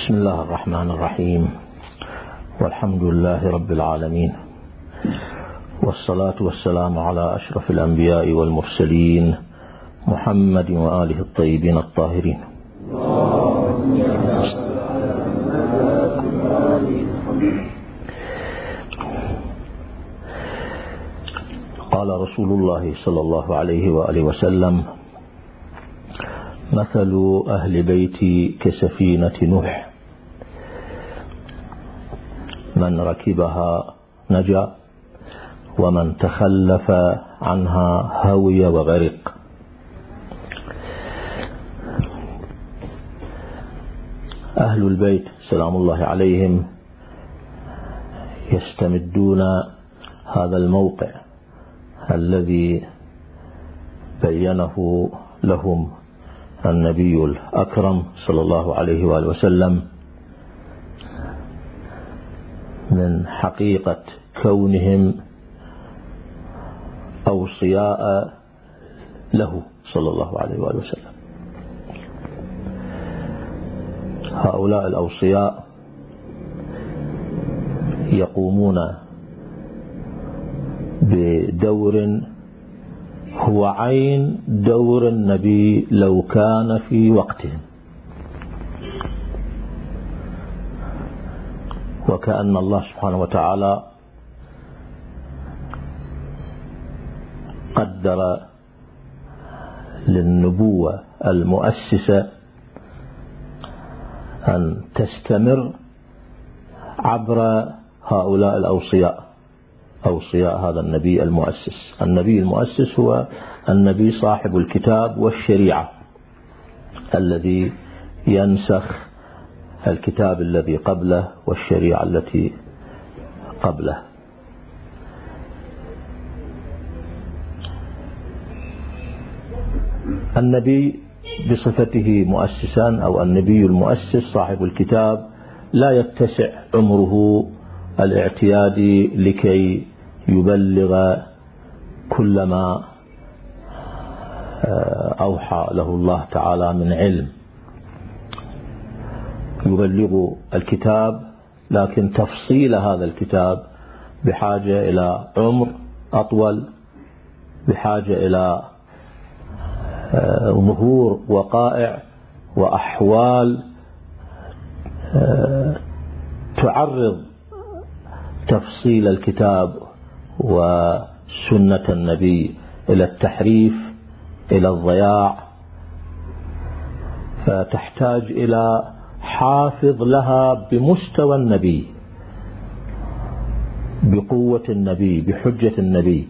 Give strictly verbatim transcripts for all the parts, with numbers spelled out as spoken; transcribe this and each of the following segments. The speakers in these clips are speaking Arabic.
بسم الله الرحمن الرحيم، والحمد لله رب العالمين، والصلاة والسلام على أشرف الأنبياء والمرسلين محمد وآله الطيبين الطاهرين. قال رسول الله صلى الله عليه وآله وسلم: مثل أهل بيتي كسفينة نوح، من ركبها نجا ومن تخلف عنها هوي وغرق. أهل البيت سلام الله عليهم يستمدون هذا الموقع الذي بينه لهم النبي الأكرم صلى الله عليه وآله وسلم من حقيقة كونهم أوصياء له صلى الله عليه وآله وسلم. هؤلاء الأوصياء يقومون بدور هو عين دور النبي لو كان في وقتهم، وكأن الله سبحانه وتعالى قدر للنبوة المؤسسة أن تستمر عبر هؤلاء الأوصياء، أوصياء هذا النبي المؤسس. النبي المؤسس هو النبي صاحب الكتاب والشريعة الذي ينسخ الكتاب الذي قبله والشريعة التي قبله. النبي بصفته مؤسسا أو النبي المؤسس صاحب الكتاب لا يتسع عمره الاعتيادي لكي يبلغ كل ما أوحى له الله تعالى من علم. يبلغ الكتاب، لكن تفصيل هذا الكتاب بحاجة إلى عمر أطول، بحاجة إلى ظهور وقائع وأحوال تعرض تفصيل الكتاب وسنة النبي إلى التحريف، إلى الضياع، فتحتاج إلى حافظ لها بمستوى النبي، بقوة النبي، بحجة النبي.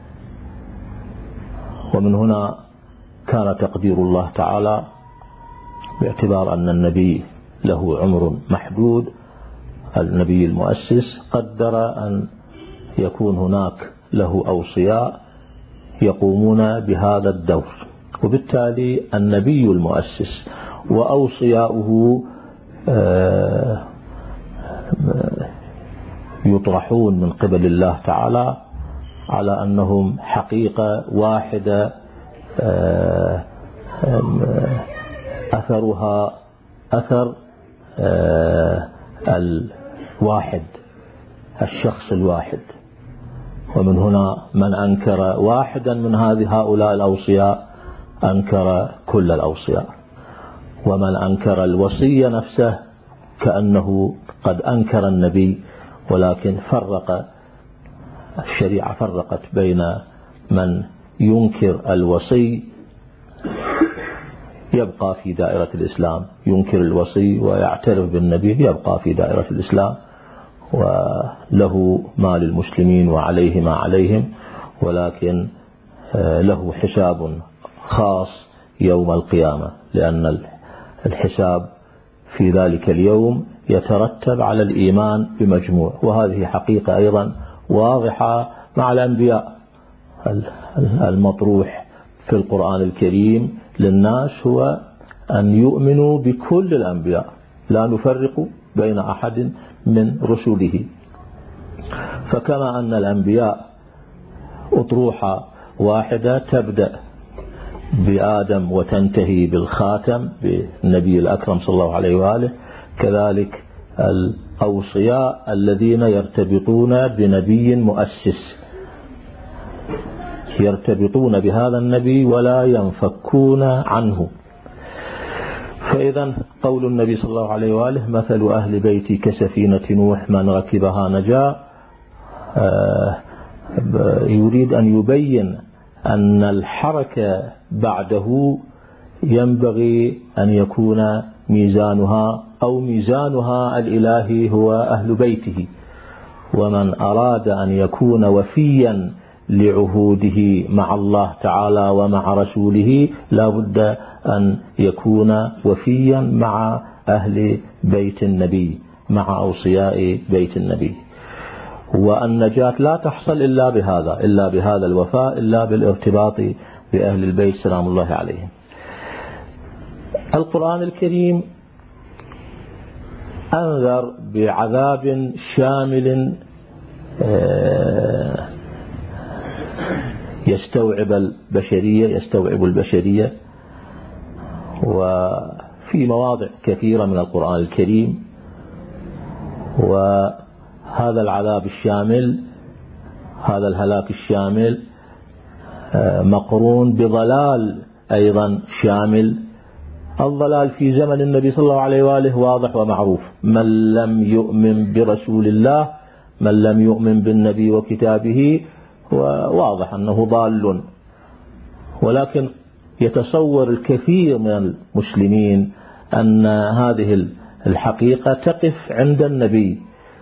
ومن هنا كان تقدير الله تعالى باعتبار أن النبي له عمر محدود، النبي المؤسس قدر أن يكون هناك له أوصياء يقومون بهذا الدور، وبالتالي النبي المؤسس وأوصياؤه يطرحون من قبل الله تعالى على أنهم حقيقة واحدة أثرها أثر الواحد، الشخص الواحد. ومن هنا من أنكر واحدا من هذه هؤلاء الأوصياء أنكر كل الأوصياء، ومن أنكر الوصية نفسه كأنه قد أنكر النبي، ولكن فرق الشريعة، فرقت بين من ينكر الوصي يبقى في دائرة الإسلام، ينكر الوصي ويعترف بالنبي يبقى في دائرة الإسلام وله ما للمسلمين وعليه ما عليهم، ولكن له حساب خاص يوم القيامة، لأن الحساب في ذلك اليوم يترتب على الإيمان بمجموع. وهذه حقيقة أيضا واضحة مع الأنبياء. المطروح في القرآن الكريم للناس هو أن يؤمنوا بكل الأنبياء، لا نفرق بين أحد من رسله. فكما أن الأنبياء أطروحة واحدة تبدأ بآدم وتنتهي بالخاتم بالنبي الأكرم صلى الله عليه وآله، كذلك الأوصياء الذين يرتبطون بنبي مؤسس، يرتبطون بهذا النبي ولا ينفكون عنه. فإذا قول النبي صلى الله عليه وآله مثل أهل بيتي كسفينة نوح من ركبها نجا، يريد أن يبين أن الحركة بعده ينبغي أن يكون ميزانها أو ميزانها الإلهي هو أهل بيته، ومن أراد أن يكون وفيا لعهوده مع الله تعالى ومع رسوله لا بد أن يكون وفيا مع أهل بيت النبي، مع أوصياء بيت النبي. والنجاة لا تحصل إلا بهذا، إلا بهذا الوفاء، إلا بالارتباط بأهل البيت سلام الله عليهم. القرآن الكريم أنذر بعذاب شامل يستوعب البشرية يستوعب البشرية وفي مواضع كثيرة من القرآن الكريم. وهذا العذاب الشامل، هذا الهلاك الشامل مقرون بضلال أيضا شامل. الضلال في زمن النبي صلى الله عليه وآله واضح ومعروف، من لم يؤمن برسول الله، من لم يؤمن بالنبي وكتابه واضح أنه ضال. ولكن يتصور الكثير من المسلمين أن هذه الحقيقة تقف عند النبي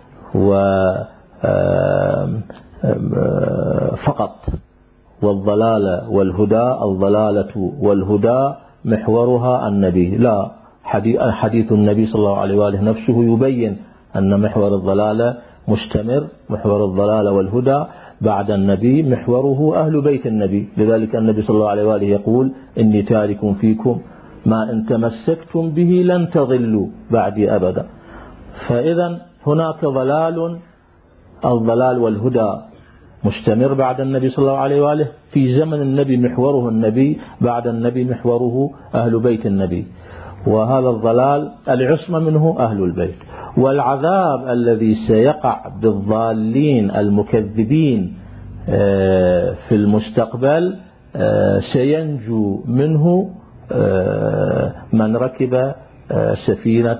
فقط، والضلالة والهدى الضلالة والهدى محورها النبي. لا، حديث النبي صلى الله عليه وآله نفسه يبين أن محور الضلالة مستمر، محور الضلالة والهدى بعد النبي محوره أهل بيت النبي. لذلك النبي صلى الله عليه وآله يقول إني تارك فيكم ما إن تمسكتم به لن تضلوا بعدي أبدا. فإذا هناك ضلال، الضلال والهدى مستمر بعد النبي صلى الله عليه وآله، في زمن النبي محوره النبي، بعد النبي محوره أهل بيت النبي. وهذا الضلال العصمة منه أهل البيت. والعذاب الذي سيقع بالضالين المكذبين في المستقبل سينجو منه من ركب سفينة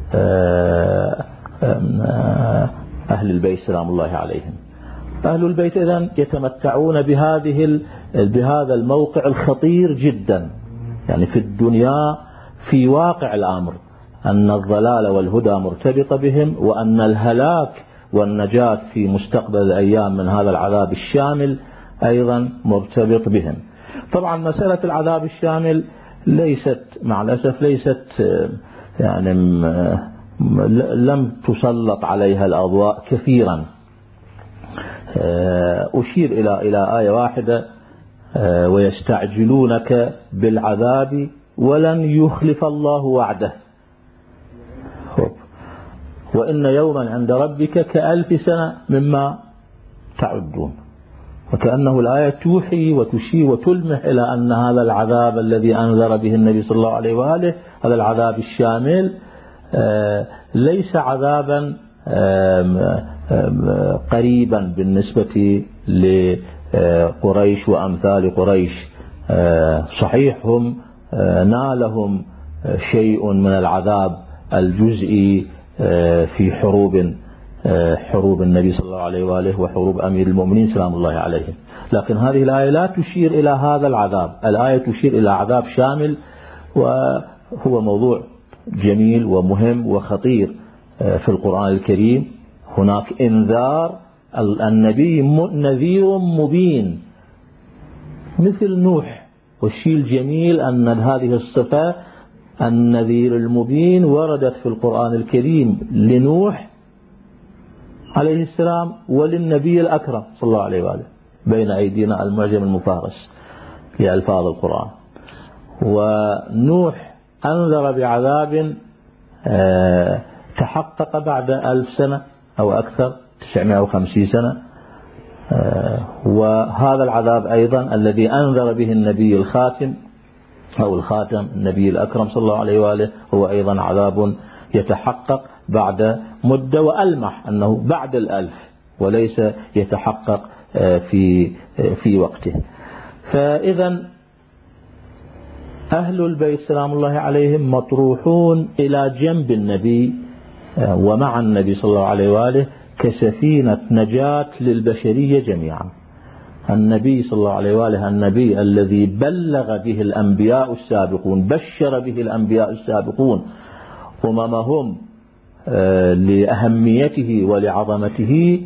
أهل البيت سلام الله عليهم. أهل البيت إذن يتمتعون بهذه بهذا الموقع الخطير جدا، يعني في الدنيا في واقع الأمر أن الضلال والهدى مرتبطة بهم، وأن الهلاك والنجاة في مستقبل الأيام من هذا العذاب الشامل أيضا مرتبط بهم. طبعا مسألة العذاب الشامل ليست مع الأسف ليست يعني لم تسلط عليها الأضواء كثيرا. أشير إلى إلى آية واحدة: ويستعجلونك بالعذاب ولن يخلف الله وعده وإن يوما عند ربك كألف سنة مما تعدون. وكأنه الآية توحي وتشير وتلمح إلى أن هذا العذاب الذي أنذر به النبي صلى الله عليه وآله، هذا العذاب الشامل، ليس عذابا قريبا بالنسبة لقريش وأمثال قريش. صحيح هم نالهم شيء من العذاب الجزئي في حروب حروب النبي صلى الله عليه وآله وحروب أمير المؤمنين سلام الله عليهم، لكن هذه الآية لا تشير إلى هذا العذاب. الآية تشير إلى عذاب شامل، وهو موضوع جميل ومهم وخطير في القرآن الكريم. هناك إنذار، النبي نذير مبين مثل نوح. والشيء الجميل أن هذه الصفة النذير المبين وردت في القرآن الكريم لنوح عليه السلام وللنبي الأكرم صلى الله عليه وآله، بين أيدينا المعجم المفارس لألفاظ القرآن. ونوح أنذر بعذاب تحقق بعد ألف سنة أو أكثر، تسعمائة وخمسين سنة. وهذا العذاب أيضا الذي أنذر به النبي الخاتم أو الخاتم النبي الأكرم صلى الله عليه وآله هو أيضا عذاب يتحقق بعد مدة، وألمح أنه بعد الألف وليس يتحقق في في وقته. فإذا أهل البيت سلام الله عليهم مطروحون إلى جنب النبي ومع النبي صلى الله عليه وآله كسفينة نجاة للبشرية جميعا. النبي صلى الله عليه وآله النبي الذي بلغ به الأنبياء السابقون، بشر به الأنبياء السابقون أممهم لأهميته ولعظمته،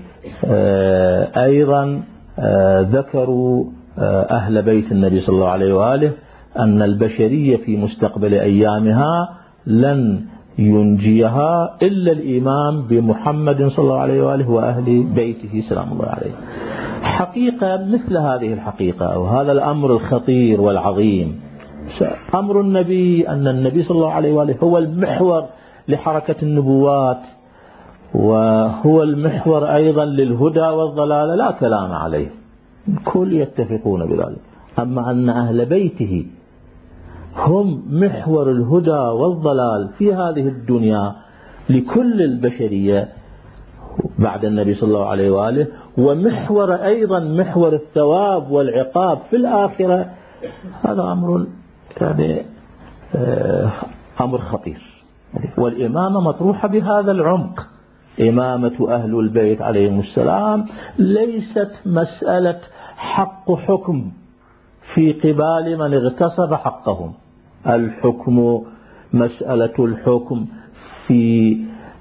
أيضا ذكروا أهل بيت النبي صلى الله عليه وآله أن البشرية في مستقبل أيامها لن ينجيها إلا الإيمان بمحمد صلى الله عليه وآله وأهل بيته سلام الله عليه. حقيقة مثل هذه الحقيقة أو هذا الأمر الخطير والعظيم، أمر النبي أن النبي صلى الله عليه وآله هو المحور لحركة النبوات وهو المحور أيضا للهدى والضلال، لا كلام عليه، كل يتفقون بذلك. أما أن أهل بيته هم محور الهدى والضلال في هذه الدنيا لكل البشرية بعد النبي صلى الله عليه وآله، ومحور أيضا محور الثواب والعقاب في الآخرة، هذا أمر يعني أمر خطير. والإمامة مطروحة بهذا العمق. إمامة أهل البيت عليهم السلام ليست مسألة حق حكم في قبال من اغتصب حقهم. الحكم مسألة الحكم في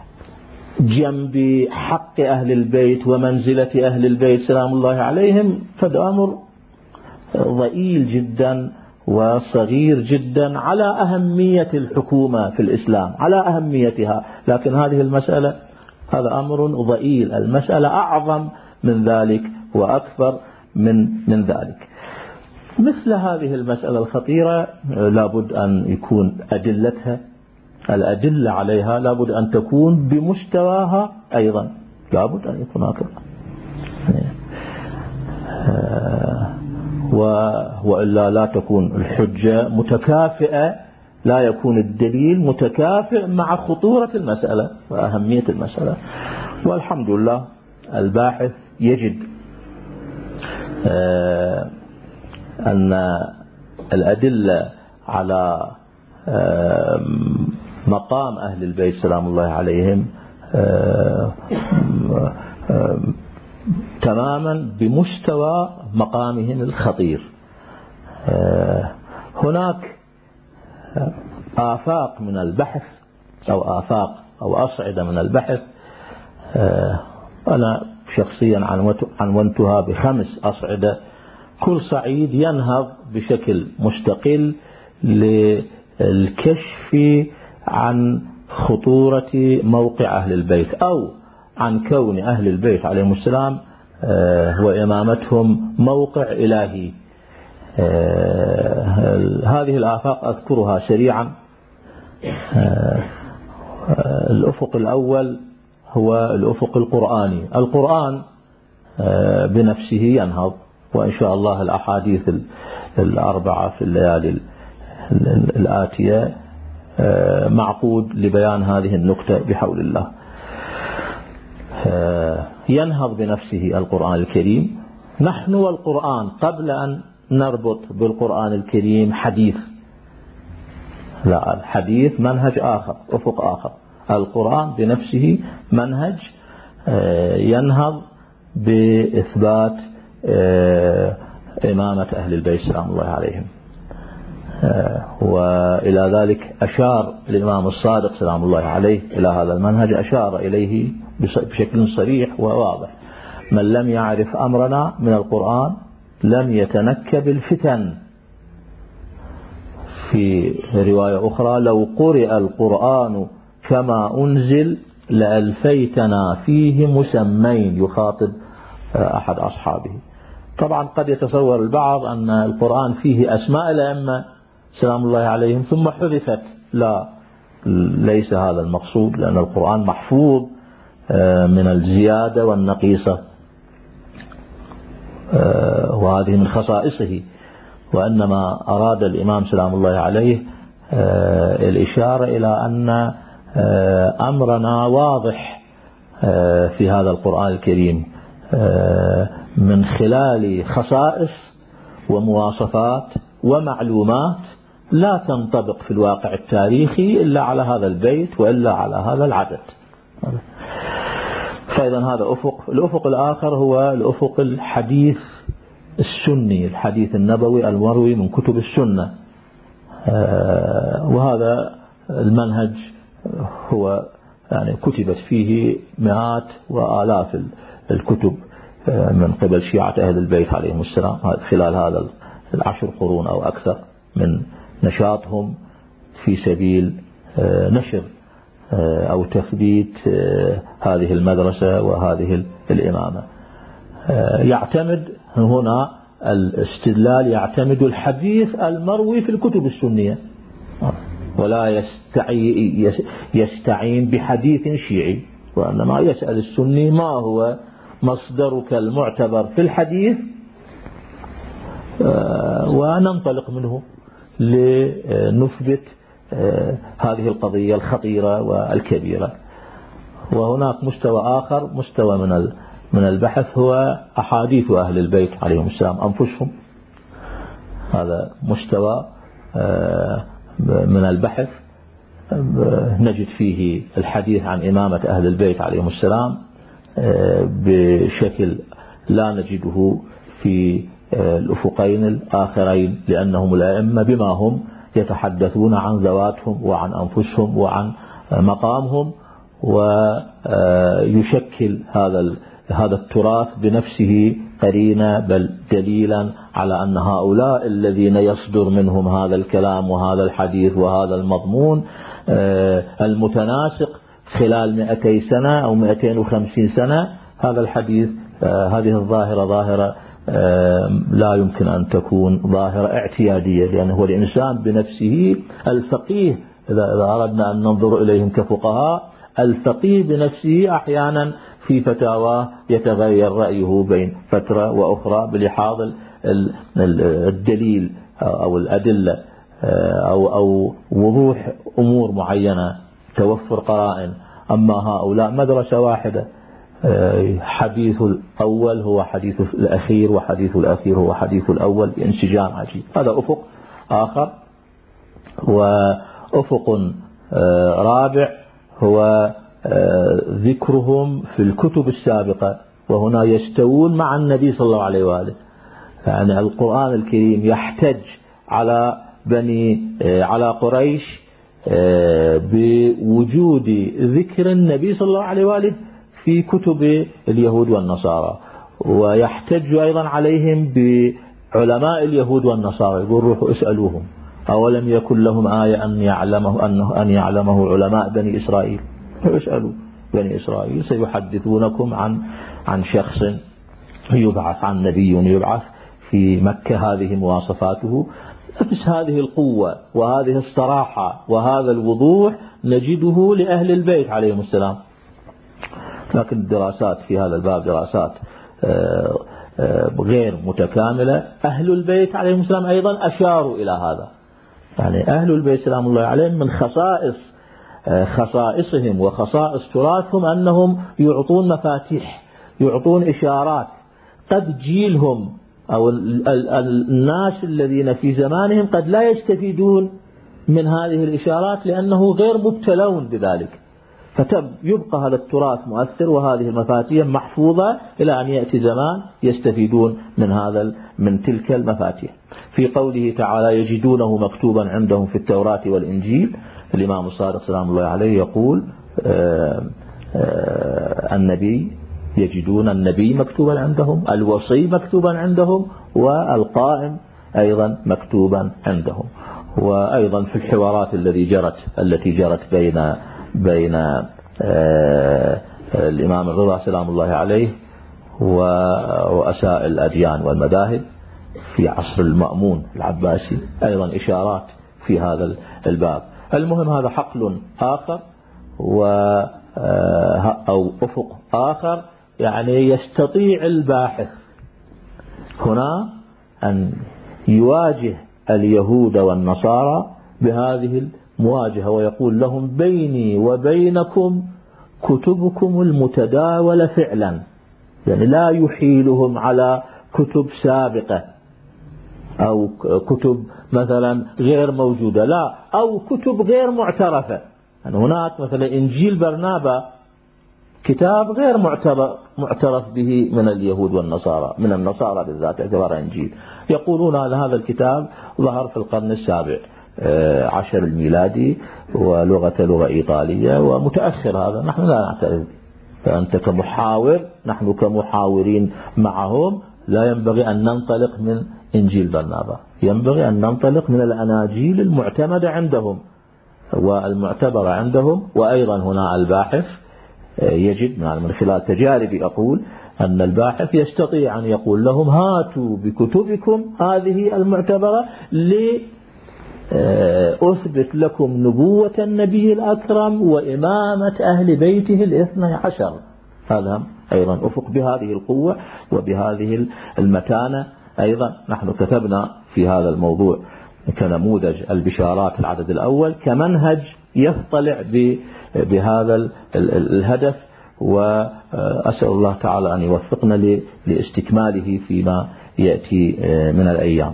جنب حق أهل البيت ومنزلة أهل البيت سلام الله عليهم، فده أمر ضئيل جدا وصغير جدا على أهمية الحكومة في الإسلام، على أهميتها. لكن هذه المسألة هذا أمر ضئيل، المسألة أعظم من ذلك وأكثر من من ذلك. مثل هذه المسألة الخطيرة لابد أن يكون أدلتها، الأدلة عليها لابد أن تكون بمستواها أيضا، لابد أن يكون هكذا، وإلا لا تكون الحجة متكافئة، لا يكون الدليل متكافئ مع خطورة المسألة وأهمية المسألة. والحمد لله الباحث يجد أن الأدلة على مقام أهل البيت سلام الله عليهم تماما بمستوى مقامهم الخطير. هناك آفاق من البحث أو آفاق أو أصعدة من البحث، أنا شخصيا عنونتها بخمس أصعدة، كل صعيد ينهض بشكل مستقل للكشف عن خطورة موقع أهل البيت أو عن كون أهل البيت عليهم السلام وإمامتهم موقع إلهي. هذه الآفاق أذكرها سريعا. الأفق الأول هو الأفق القرآني. القرآن بنفسه ينهض، وإن شاء الله الأحاديث الأربعة في الليالي الآتية معقود لبيان هذه النكتة بحول الله. ينهض بنفسه القرآن الكريم. نحن والقرآن قبل أن نربط بالقرآن الكريم حديث، لا، الحديث منهج آخر، أفق آخر. القرآن بنفسه منهج ينهض بإثبات إمامة أهل البيت سلام الله عليهم، وإلى ذلك أشار الإمام الصادق سلام الله عليه إلى هذا المنهج، أشار إليه بشكل صريح وواضح: من لم يعرف أمرنا من القرآن لم يتنكب الفتن. في رواية أخرى: لو قرئ القرآن كما أنزل لألفيتنا فيه مسمين، يخاطب أحد أصحابه. طبعا قد يتصور البعض أن القرآن فيه أسماء الأئمة سلام الله عليهم ثم حذفت، لا، ليس هذا المقصود، لأن القرآن محفوظ من الزيادة والنقيصة، وهذه من خصائصه. وإنما أراد الإمام سلام الله عليه الإشارة إلى أن أمرنا واضح في هذا القرآن الكريم من خلال خصائص ومواصفات ومعلومات لا تنطبق في الواقع التاريخي إلا على هذا البيت وإلا على هذا العدد. فإذا هذا أفق. الأفق الآخر هو الأفق الحديث السني، الحديث النبوي المروي من كتب السنة، وهذا المنهج هو يعني كتبت فيه مئات وآلاف الكتب من قبل شيعة أهل البيت عليهم السلام خلال هذا العشر قرون أو أكثر من نشاطهم في سبيل نشر أو تثبيت هذه المدرسة وهذه الإمامة. يعتمد هنا الاستدلال يعتمد الحديث المروي في الكتب السنية، ولا يستعين بحديث شيعي، وإنما يسأل السني ما هو مصدرك المعتبر في الحديث وننطلق منه لنثبت هذه القضية الخطيرة والكبيرة. وهناك مستوى آخر، مستوى من من البحث، هو أحاديث أهل البيت عليهم السلام أنفسهم. هذا مستوى من البحث نجد فيه الحديث عن إمامة أهل البيت عليهم السلام بشكل لا نجده في الأفقين الآخرين، لأنهم الأئمة بما هم يتحدثون عن ذواتهم وعن أنفسهم وعن مقامهم، ويشكل هذا هذا التراث بنفسه قرينة بل دليلا على أن هؤلاء الذين يصدر منهم هذا الكلام وهذا الحديث وهذا المضمون المتناسق خلال مئتي سنة أو مئتين وخمسين سنة، هذا الحديث هذه الظاهرة ظاهرة لا يمكن أن تكون ظاهرة اعتيادية، لأنه هو الإنسان بنفسه الفقيه، إذا أردنا أن ننظر إليهم كفقهاء، الفقيه بنفسه أحيانا في فتاواه يتغير رأيه بين فترة وأخرى بلحاظ الدليل أو الأدلة أو أو وضوح أمور معينة، توفر قرائن. أما هؤلاء مدرسة واحدة، حديث الأول هو حديث الأخير وحديث الأخير هو حديث الأول بانسجام عجيب. هذا أفق آخر. وأفق رابع هو ذكرهم في الكتب السابقة، وهنا يستوون مع النبي صلى الله عليه وآله. يعني القرآن الكريم يحتج على بني على قريش بوجود ذكر النبي صلى الله عليه وآله في كتب اليهود والنصارى، ويحتج أيضا عليهم بعلماء اليهود والنصارى، يقول روحوا اسألوهم أولم يكن لهم آية أن يعلمه أنه أن يعلمه علماء بني إسرائيل. اسألوا بني إسرائيل سيحدثونكم عن عن شخص يبعث، عن نبي يبعث في مكة، هذه مواصفاته. نفس هذه القوة وهذه الصراحة وهذا الوضوح نجده لأهل البيت عليهم السلام. لكن الدراسات في هذا الباب دراسات غير متكاملة. أهل البيت عليهم السلام أيضا أشاروا إلى هذا، يعني أهل البيت سلام الله عليهم من خصائص خصائصهم وخصائص تراثهم أنهم يعطون مفاتيح، يعطون إشارات قد جيلهم أو الناس الذين في زمانهم قد لا يستفيدون من هذه الإشارات لأنه غير مبتلون بذلك، فيبقى هذا التراث مؤثر وهذه المفاتيح محفوظة إلى أن يأتي زمان يستفيدون من هذا من تلك المفاتيح. في قوله تعالى يجدونه مكتوبا عندهم في التوراة والإنجيل، الإمام الصادق سلام الله عليه يقول آآ آآ النبي يجدون النبي مكتوبا عندهم، الوصي مكتوبا عندهم، والقائم أيضا مكتوبا عندهم. وأيضا في الحوارات التي جرت التي جرت بين بين الإمام الرضا سلام الله عليه ورؤساء الأديان والمذاهب في عصر المأمون العباسي أيضا إشارات في هذا الباب. المهم هذا حقل آخر و أو أفق آخر، يعني يستطيع الباحث هنا أن يواجه اليهود والنصارى بهذه مواجهة ويقول لهم بيني وبينكم كتبكم المتداولة فعلا، يعني لا يحيلهم على كتب سابقة أو كتب مثلا غير موجودة، لا، أو كتب غير معترفة. يعني هناك مثلا إنجيل برنابا كتاب غير معترف به من اليهود والنصارى، من النصارى بالذات اعتبار إنجيل، يقولون أن هذا الكتاب ظهر في القرن السابع عشر الميلادي ولغة لغة إيطالية ومتأخر. هذا نحن لا نعترف. فأنت كمحاور، نحن كمحاورين معهم لا ينبغي أن ننطلق من إنجيل برنابا، ينبغي أن ننطلق من الأناجيل المعتمدة عندهم والمعتبرة عندهم. وأيضا هنا الباحث يجد من خلال تجاربي أقول أن الباحث يستطيع أن يقول لهم هاتوا بكتبكم هذه المعتبرة لأثبت لكم نبوة النبي الأكرم وإمامة أهل بيته الاثنى عشر. هذا أيضا أفق بهذه القوة وبهذه المتانة. أيضا نحن كتبنا في هذا الموضوع كنموذج البشارات العدد الأول كمنهج يطلع بهذا الهدف، وأسأل الله تعالى أن يوفقنا لاستكماله فيما يأتي من الأيام.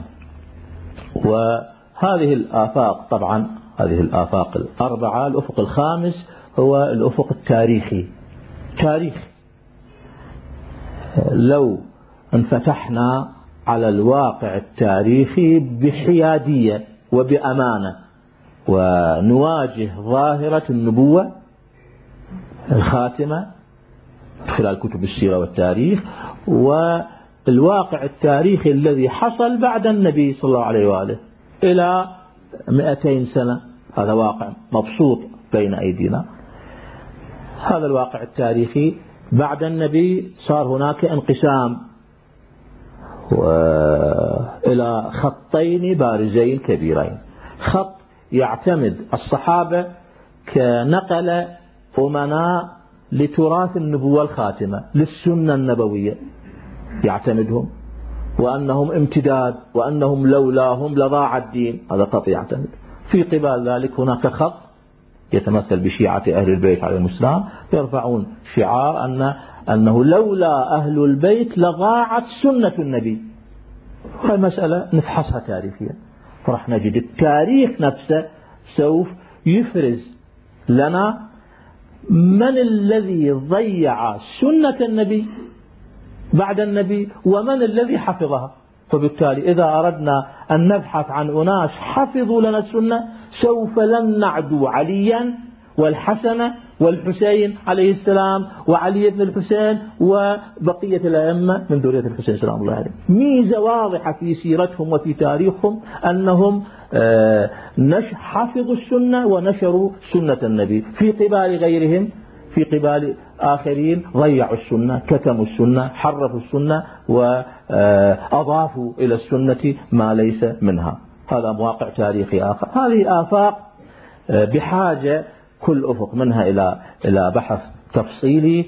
وهذه الآفاق طبعا هذه الآفاق الأربعة، الأفق الخامس هو الأفق التاريخي. تاريخ لو انفتحنا على الواقع التاريخي بحيادية وبأمانة ونواجه ظاهرة النبوة الخاتمة خلال كتب السيرة والتاريخ والواقع التاريخي الذي حصل بعد النبي صلى الله عليه وآله إلى مئتين سنة، هذا واقع مبسوط بين أيدينا. هذا الواقع التاريخي بعد النبي صار هناك انقسام إلى خطين بارزين كبيرين. خط يعتمد الصحابة كنقل أمناء لتراث النبوة الخاتمة للسنة النبوية، يعتمدهم وأنهم امتداد وأنهم لولاهم لضاع الدين، هذا خط يعتمد. في قبال ذلك هناك خط يتمثل بشيعة أهل البيت عليهم السلام، يرفعون شعار أن أنه لولا أهل البيت لضاعت سنة النبي. هذه مسألة نفحصها تاريخيا، فرح نجد التاريخ نفسه سوف يفرز لنا من الذي ضيع سنة النبي بعد النبي ومن الذي حفظها. فبالتالي إذا أردنا أن نبحث عن أناس حفظوا لنا السنة سوف لن نعدو عليا والحسن والحسين عليه السلام وعلي بن الحسين وبقية الأئمة من ذرية الحسين سلام الله عليه. ميزة واضحة في سيرتهم وفي تاريخهم أنهم حفظوا السنة ونشروا سنة النبي، في قبال غيرهم في قبال آخرين ضيعوا السنة، كتموا السنة، حرفوا السنة وأضافوا إلى السنة ما ليس منها. هذا مواقع تاريخي آخر. هذه آفاق بحاجة كل أفق منها إلى إلى بحث تفصيلي.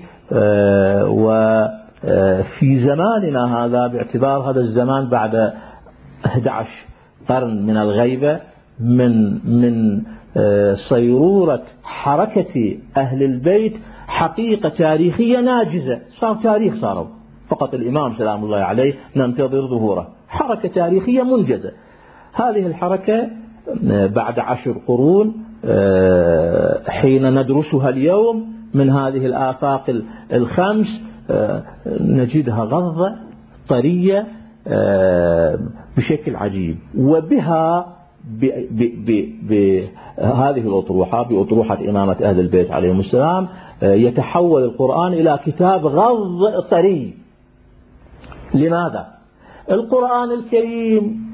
وفي زماننا هذا باعتبار هذا الزمان بعد أحد عشر قرن من الغيبة من من صيرورة حركة أهل البيت حقيقة تاريخية ناجزة، صار تاريخ صاروا فقط الإمام سلام الله عليه ننتظر ظهوره، حركة تاريخية منجزة. هذه الحركة بعد عشر قرون حين ندرسها اليوم من هذه الآفاق الخمس نجدها غضة طرية بشكل عجيب. وبها بهذه الأطروحة بأطروحة إمامة أهل البيت عليهم السلام يتحول القرآن إلى كتاب غض طري. لماذا؟ القرآن الكريم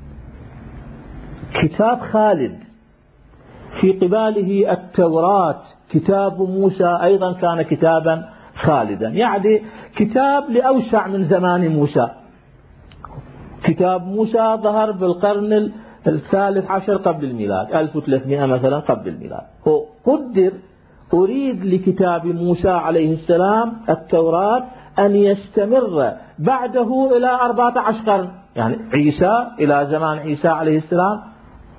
كتاب خالد، في قباله التوراة كتاب موسى أيضا كان كتابا خالدا، يعني كتاب لأوسع من زمان موسى. كتاب موسى ظهر بالقرن الثالث عشر قبل الميلاد، ألف وثلاثمائة مثلا قبل الميلاد. هو قدر أريد لكتاب موسى عليه السلام التوراة أن يستمر بعده إلى أربعة عشر قرن، يعني عيسى إلى زمان عيسى عليه السلام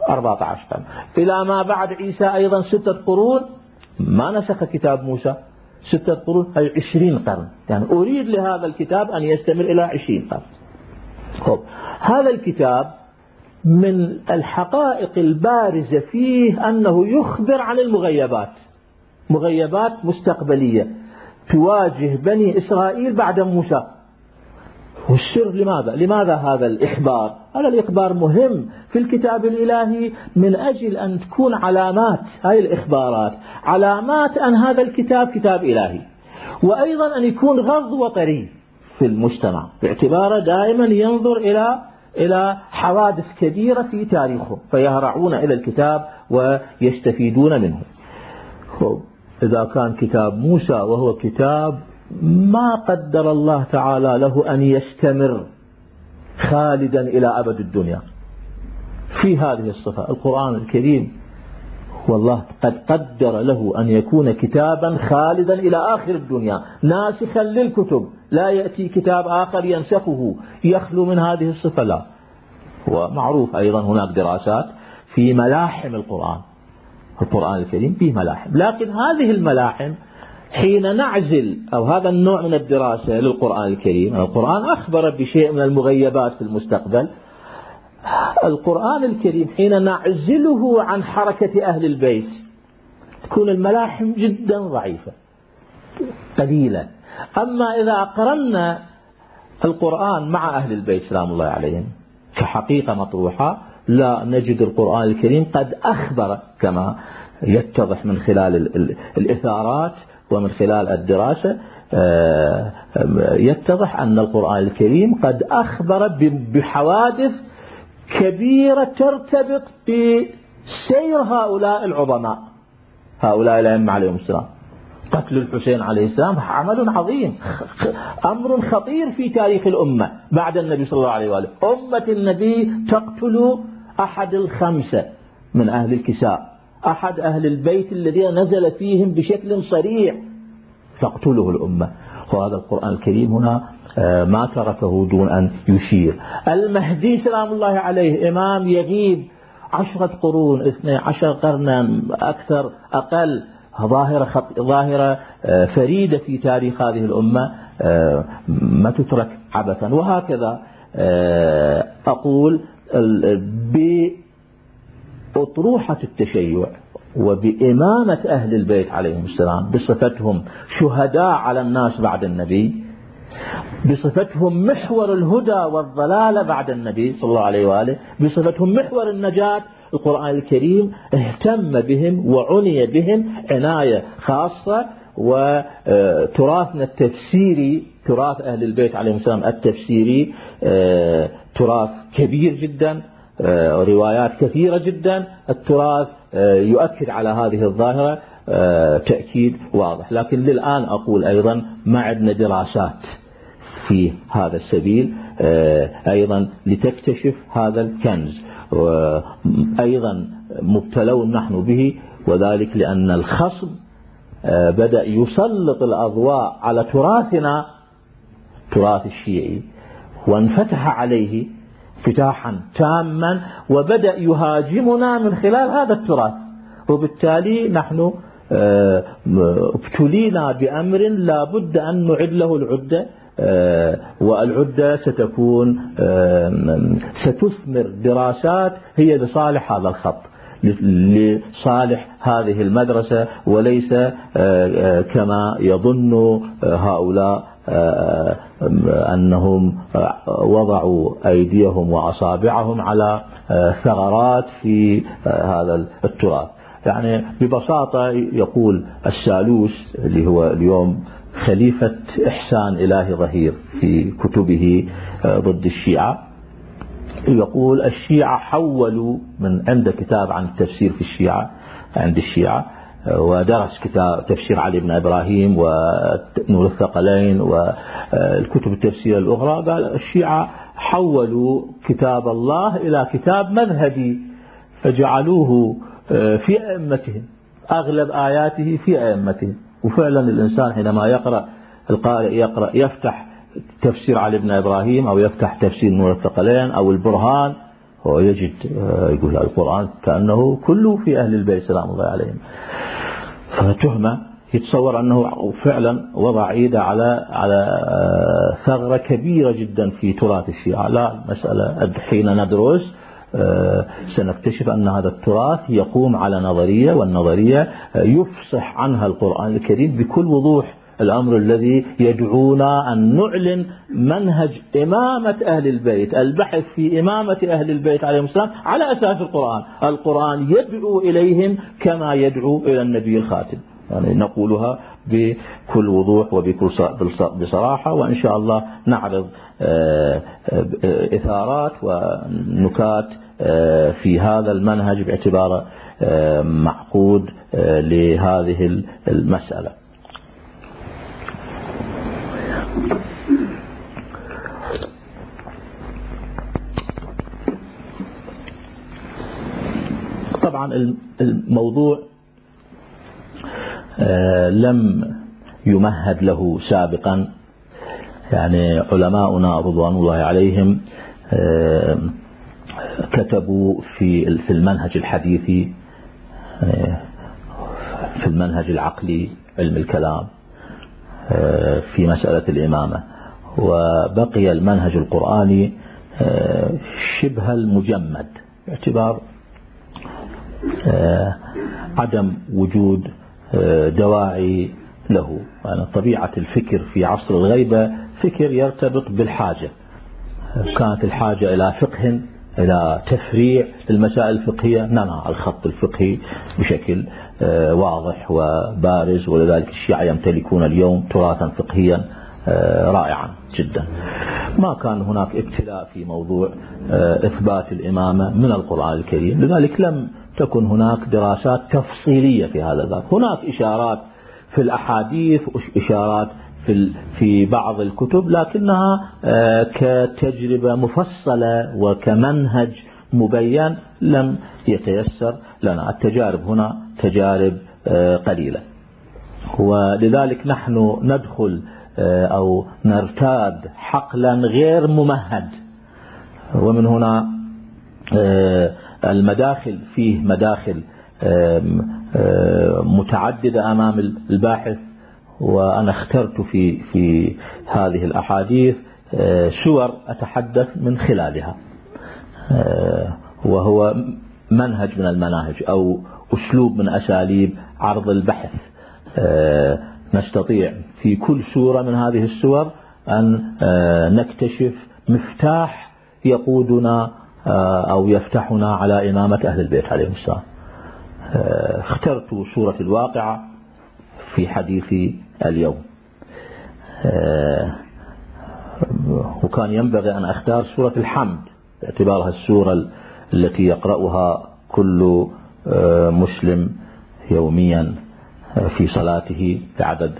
أربعة عشر قرن. إلى ما بعد عيسى أيضا ستة قرون ما نسخ كتاب موسى، ستة قرون أي عشرين قرن. يعني أريد لهذا الكتاب أن يستمر إلى عشرين قرن. خب. هذا الكتاب من الحقائق البارزة فيه أنه يخبر عن المغيبات، مغيبات مستقبلية تواجه بني إسرائيل بعد موسى. والسر لماذا؟ لماذا هذا الإخبار؟ هذا الإخبار مهم في الكتاب الإلهي من أجل أن تكون علامات، هاي الإخبارات علامات أن هذا الكتاب كتاب إلهي، وأيضا أن يكون غض وطري في المجتمع باعتباره دائما ينظر إلى إلى حوادث كبيرة في تاريخه فيهرعون إلى الكتاب ويستفيدون منه. إذا كان كتاب موسى وهو كتاب ما قدر الله تعالى له أن يستمر خالدا إلى أبد الدنيا في هذه الصفة، القرآن الكريم والله قد قدر له أن يكون كتابا خالدا إلى آخر الدنيا ناسخا للكتب، لا يأتي كتاب آخر ينسخه يخلو من هذه الصفة، لا. ومعروف أيضا هناك دراسات في ملاحم القرآن، القرآن الكريم فيه ملاحم، لكن هذه الملاحم حين نعزل أو هذا النوع من الدراسة للقرآن الكريم، القرآن أخبر بشيء من المغيبات في المستقبل، القرآن الكريم حين نعزله عن حركة أهل البيت تكون الملاحم جدا ضعيفة قليلة. أما إذا أقرنا القرآن مع أهل البيت سلام الله عليهم كحقيقة مطروحة، لا نجد القرآن الكريم قد أخبر كما يتضح من خلال الإثارات ومن خلال الدراسة، يتضح أن القرآن الكريم قد أخبر بحوادث كبيرة ترتبط بسير هؤلاء العظماء، هؤلاء الأئمة عليهم السلام. قتل الحسين عليه السلام عمل عظيم، أمر خطير في تاريخ الأمة بعد النبي صلى الله عليه وآله. أمة النبي تقتل أحد الخمسة من أهل الكساء، أحد أهل البيت الذين نزل فيهم بشكل صريح تقتله الأمة. وهذا القرآن الكريم هنا ما تركه دون أن يشير. المهدي سلام الله عليه إمام يغيب عشرة قرون، اثني عشر قرنا أكثر أقل، ظاهرة خط... ظاهرة فريدة في تاريخ هذه الأمة ما تترك عبثا. وهكذا أقول بأطروحة التشيع وبإمامة أهل البيت عليهم السلام بصفتهم شهداء على الناس بعد النبي، بصفتهم محور الهدى والضلال بعد النبي صلى الله عليه وآله، بصفتهم محور النجاة، القرآن الكريم اهتم بهم وعني بهم عناية خاصة. وتراثنا التفسيري، تراث أهل البيت عليهم السلام التفسيري تراث كبير جدا، روايات كثيرة جدا، التراث يؤكد على هذه الظاهرة تأكيد واضح. لكن للآن أقول أيضا ما عندنا دراسات في هذا السبيل أيضا لتكتشف هذا الكنز، وأيضا مبتلون نحن به، وذلك لأن الخصم بدأ يسلط الأضواء على تراثنا، تراث الشيعي، وانفتح عليه فتاحا تاما، وبدأ يهاجمنا من خلال هذا التراث. وبالتالي نحن ابتلينا بأمر لا بد أن نعد له العدة، والعدة ستكون ستثمر دراسات هي لصالح هذا الخط، لصالح هذه المدرسة، وليس كما يظن هؤلاء أنهم وضعوا أيديهم وأصابعهم على ثغرات في هذا التراث. يعني ببساطة يقول السالوس اللي هو اليوم خليفة إحسان إلهي ظهير في كتبه ضد الشيعة، يقول الشيعة حولوا من عند كتاب عن التفسير في الشيعة عند الشيعة، ودرس كتاب تفسير علي بن إبراهيم ونور الثقلين والكتب التفسير الأخرى، قال الشيعة حولوا كتاب الله إلى كتاب مذهبي فجعلوه في أئمتهم، أغلب آياته في أئمتهم. وفعلا الإنسان حينما يقرأ، القارئ يقرأ يفتح تفسير علي بن إبراهيم أو يفتح تفسير نور الثقلين أو البرهان، ويجد يقول القرآن كأنه كله في أهل البيت سلام الله عليهم، فتهمة يتصور أنه فعلا وضع إيده على على ثغرة كبيرة جدا في تراث الشيعة. لا، المسألة حين ندرس سنكتشف أن هذا التراث يقوم على نظرية، والنظرية يفصح عنها القرآن الكريم بكل وضوح. الأمر الذي يدعونا أن نعلن منهج إمامة أهل البيت، البحث في إمامة أهل البيت عليهم السلام على أساس القرآن. القرآن يدعو إليهم كما يدعو إلى النبي الخاتم، يعني نقولها بكل وضوح وبكل بصراحة، وإن شاء الله نعرض إثارات ونكات في هذا المنهج باعتباره معقود لهذه المسألة. طبعا الموضوع لم يمهد له سابقا، يعني علماؤنا رضوان الله عليهم كتبوا في في المنهج الحديثي، في المنهج العقلي علم الكلام في مسألة الإمامة، وبقي المنهج القرآني شبه المجمد باعتبار عدم وجود دواعي له. يعني طبيعة الفكر في عصر الغيبة فكر يرتبط بالحاجة، كانت الحاجة إلى فقه، إلى تفريع المسائل الفقهية، نرى الخط الفقهي بشكل واضح وبارز، ولذلك الشيعة يمتلكون اليوم تراثا فقهيا رائعا جدا. ما كان هناك ابتلاء في موضوع إثبات الإمامة من القرآن الكريم، لذلك لم تكن هناك دراسات تفصيلية في هذا الباب. هناك إشارات في الأحاديث وإشارات في في بعض الكتب، لكنها كتجربة مفصلة وكمنهج مبين لم يتيسر لنا. التجارب هنا تجارب قليلة، ولذلك نحن ندخل أو نرتاد حقلا غير ممهد، ومن هنا المداخل فيه مداخل متعددة أمام الباحث. وأنا اخترت في في هذه الأحاديث سور أتحدث من خلالها، وهو منهج من المناهج أو أسلوب من أساليب عرض البحث. نستطيع في كل سورة من هذه السور أن نكتشف مفتاح يقودنا أو يفتحنا على إمامة أهل البيت عليهم السلام. اخترت سورة الواقعة في حديثي اليوم، وكان ينبغي أن أختار سورة الحمد باعتبارها السورة التي يقرأها كل مسلم يوميا في صلاته بعدد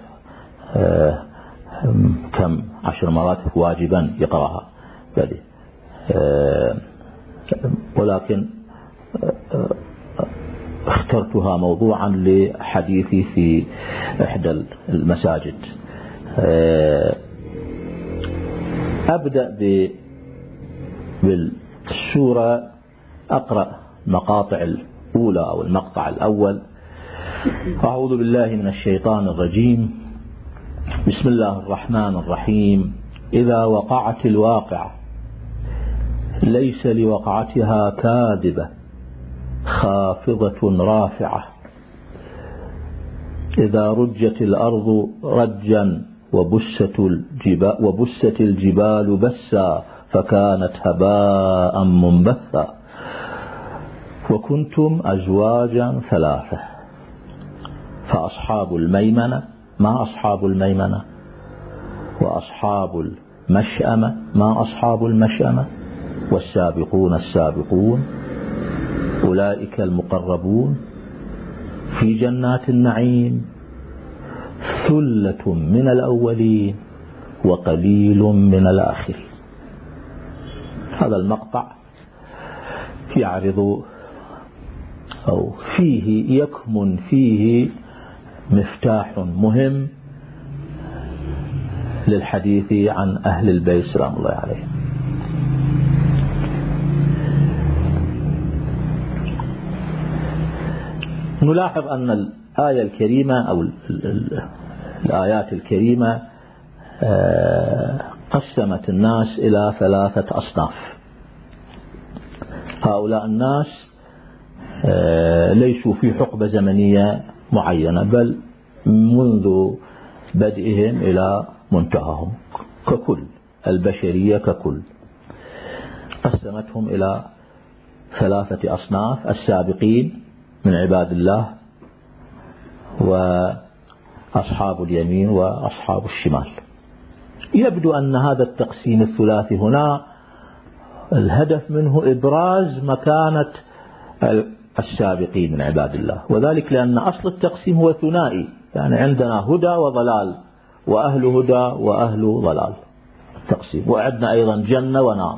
كم عشر مرات واجبا يقرأها، ولكن اخترتها موضوعا لحديثي في إحدى المساجد. أبدأ بالسورة، أقرأ مقاطع الأولى أو المقطع الأول. أعوذ بالله من الشيطان الرجيم، بسم الله الرحمن الرحيم. إذا وقعت الواقعة ليس لوقعتها كاذبة خافضة رافعة، إذا رجت الأرض رجا وبست الجبال, وبست الجبال بسا فكانت هباء منبثا، وكنتم أزواجا ثلاثة، فأصحاب الميمنة ما أصحاب الميمنة، وأصحاب المشأمة ما أصحاب المشأمة، والسابقون السابقون أولئك المقربون في جنات النعيم، ثلة من الأولين وقليل من الآخرين. هذا المقطع يعرض أو فيه يكمن فيه مفتاح مهم للحديث عن أهل البيت سلام الله عليهم. نلاحظ أن الآية الكريمة أو الآيات الكريمة قسمت الناس إلى ثلاثة أصناف. هؤلاء الناس ليسوا في حقبة زمنية معينة، بل منذ بدئهم إلى منتهاهم ككل، البشرية ككل قسمتهم إلى ثلاثة أصناف: السابقين من عباد الله، وأصحاب اليمين، وأصحاب الشمال. يبدو أن هذا التقسيم الثلاثي هنا الهدف منه إبراز مكانة السابقين من عباد الله، وذلك لأن أصل التقسيم هو ثنائي، يعني عندنا هدى وضلال، وأهل هدى وأهل ضلال التقسيم، وعندنا أيضا جنة ونار.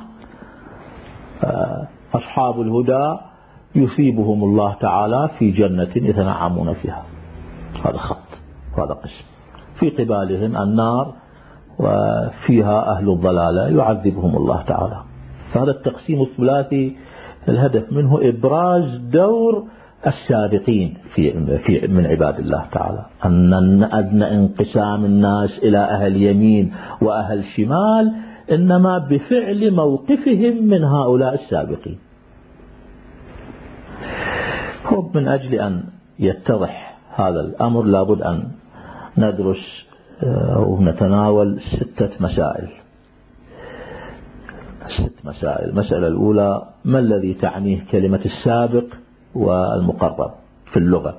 أصحاب الهدى يثيبهم الله تعالى في جنة يتنعمون فيها، هذا خط وهذا قسم. في قبالهم النار وفيها أهل الضلالة يعذبهم الله تعالى. فهذا التقسيم الثلاثي الهدف منه إبراز دور السابقين في في من عباد الله تعالى، أن أدنى انقسام الناس إلى أهل يمين وأهل شمال إنما بفعل موقفهم من هؤلاء السابقين. من أجل أن يتضح هذا الأمر لابد أن ندرس ونتناول ستة مسائل. ست مسائل. المسألة الأولى: ما الذي تعنيه كلمة السابق والمقرب في اللغة؟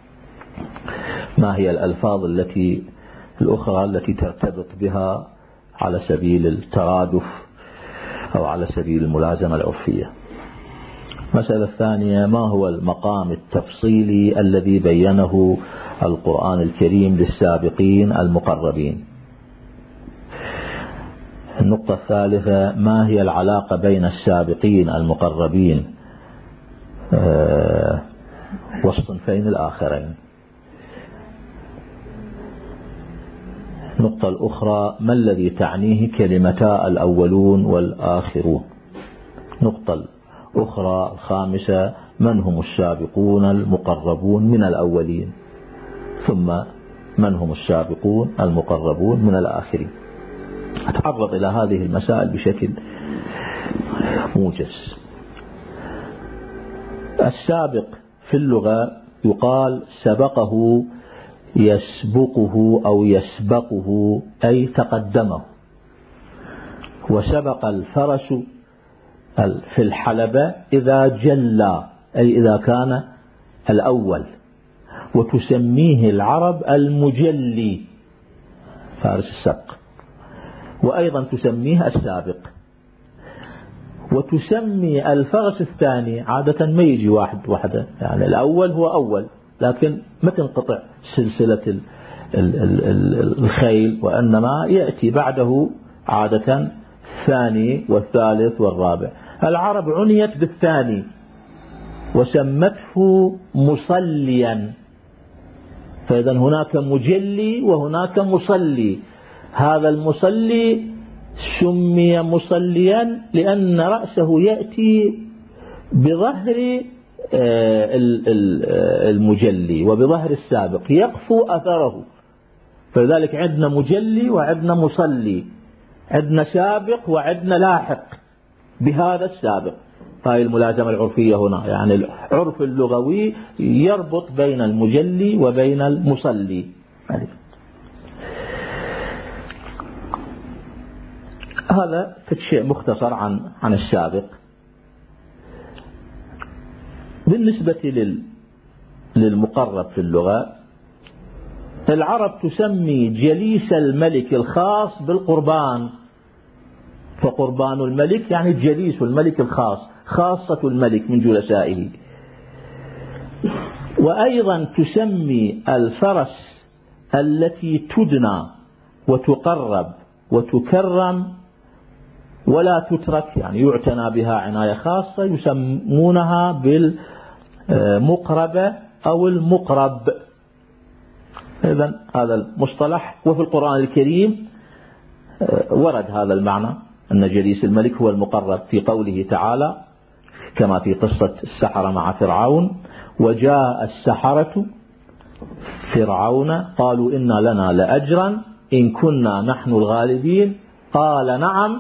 ما هي الألفاظ التي الأخرى التي ترتبط بها على سبيل الترادف أو على سبيل الملازمة العرفية؟ المسألة الثانية: ما هو المقام التفصيلي الذي بينه القرآن الكريم للسابقين المقربين؟ النقطة الثالثة: ما هي العلاقة بين السابقين المقربين والصنفين الآخرين؟ النقطة الأخرى: ما الذي تعنيه كلمتا الأولون والآخرون؟ النقطة الأخرى الخامسة: من هم السابقون المقربون من الأولين؟ ثم من هم السابقون المقربون من الآخرين؟ أتعرض إلى هذه المسائل بشكل موجز. السابق في اللغة يقال سبقه، يسبقه أو يسبقه أي تقدمه. وسبق الفرس في الحلبة إذا جلى أي إذا كان الأول، وتسميه العرب المجلي فارس السبق، وأيضا تسميه السابق. وتسمي الفرس الثاني عادة ما يجي واحد واحدة، يعني الأول هو أول لكن ما تنقطع سلسلة الخيل، وإنما يأتي بعده عادة الثاني والثالث والرابع. العرب عنيت بالثاني وسمته مصليا، فإذا هناك مجلي وهناك مصلي. هذا المصلي سمي مصليا لأن رأسه يأتي بظهر المجلي وبظهر السابق يقفو أثره، فلذلك عندنا مجلي وعندنا مصلي، عندنا سابق وعندنا لاحق بهذا السابق. هاي الملازمة العرفية هنا، يعني العرف اللغوي يربط بين المجلي وبين المصلي. هذا شيء مختصر عن عن السابق. بالنسبة لل للمقرب في اللغة، العرب تسمي جليس الملك الخاص بالقربان، فقربان الملك يعني جليس الملك الخاص، خاصة الملك من جلسائه. وأيضا تسمي الفرس التي تدنى وتقرب وتكرم ولا تترك، يعني يعتنى بها عناية خاصة، يسمونها بالمقربة أو المقرب. إذن هذا المصطلح، وفي القرآن الكريم ورد هذا المعنى أن جليس الملك هو المقرب في قوله تعالى كما في قصة السحرة مع فرعون: وجاء السحرة فرعون قالوا إن لنا لأجرا إن كنا نحن الغالبين قال نعم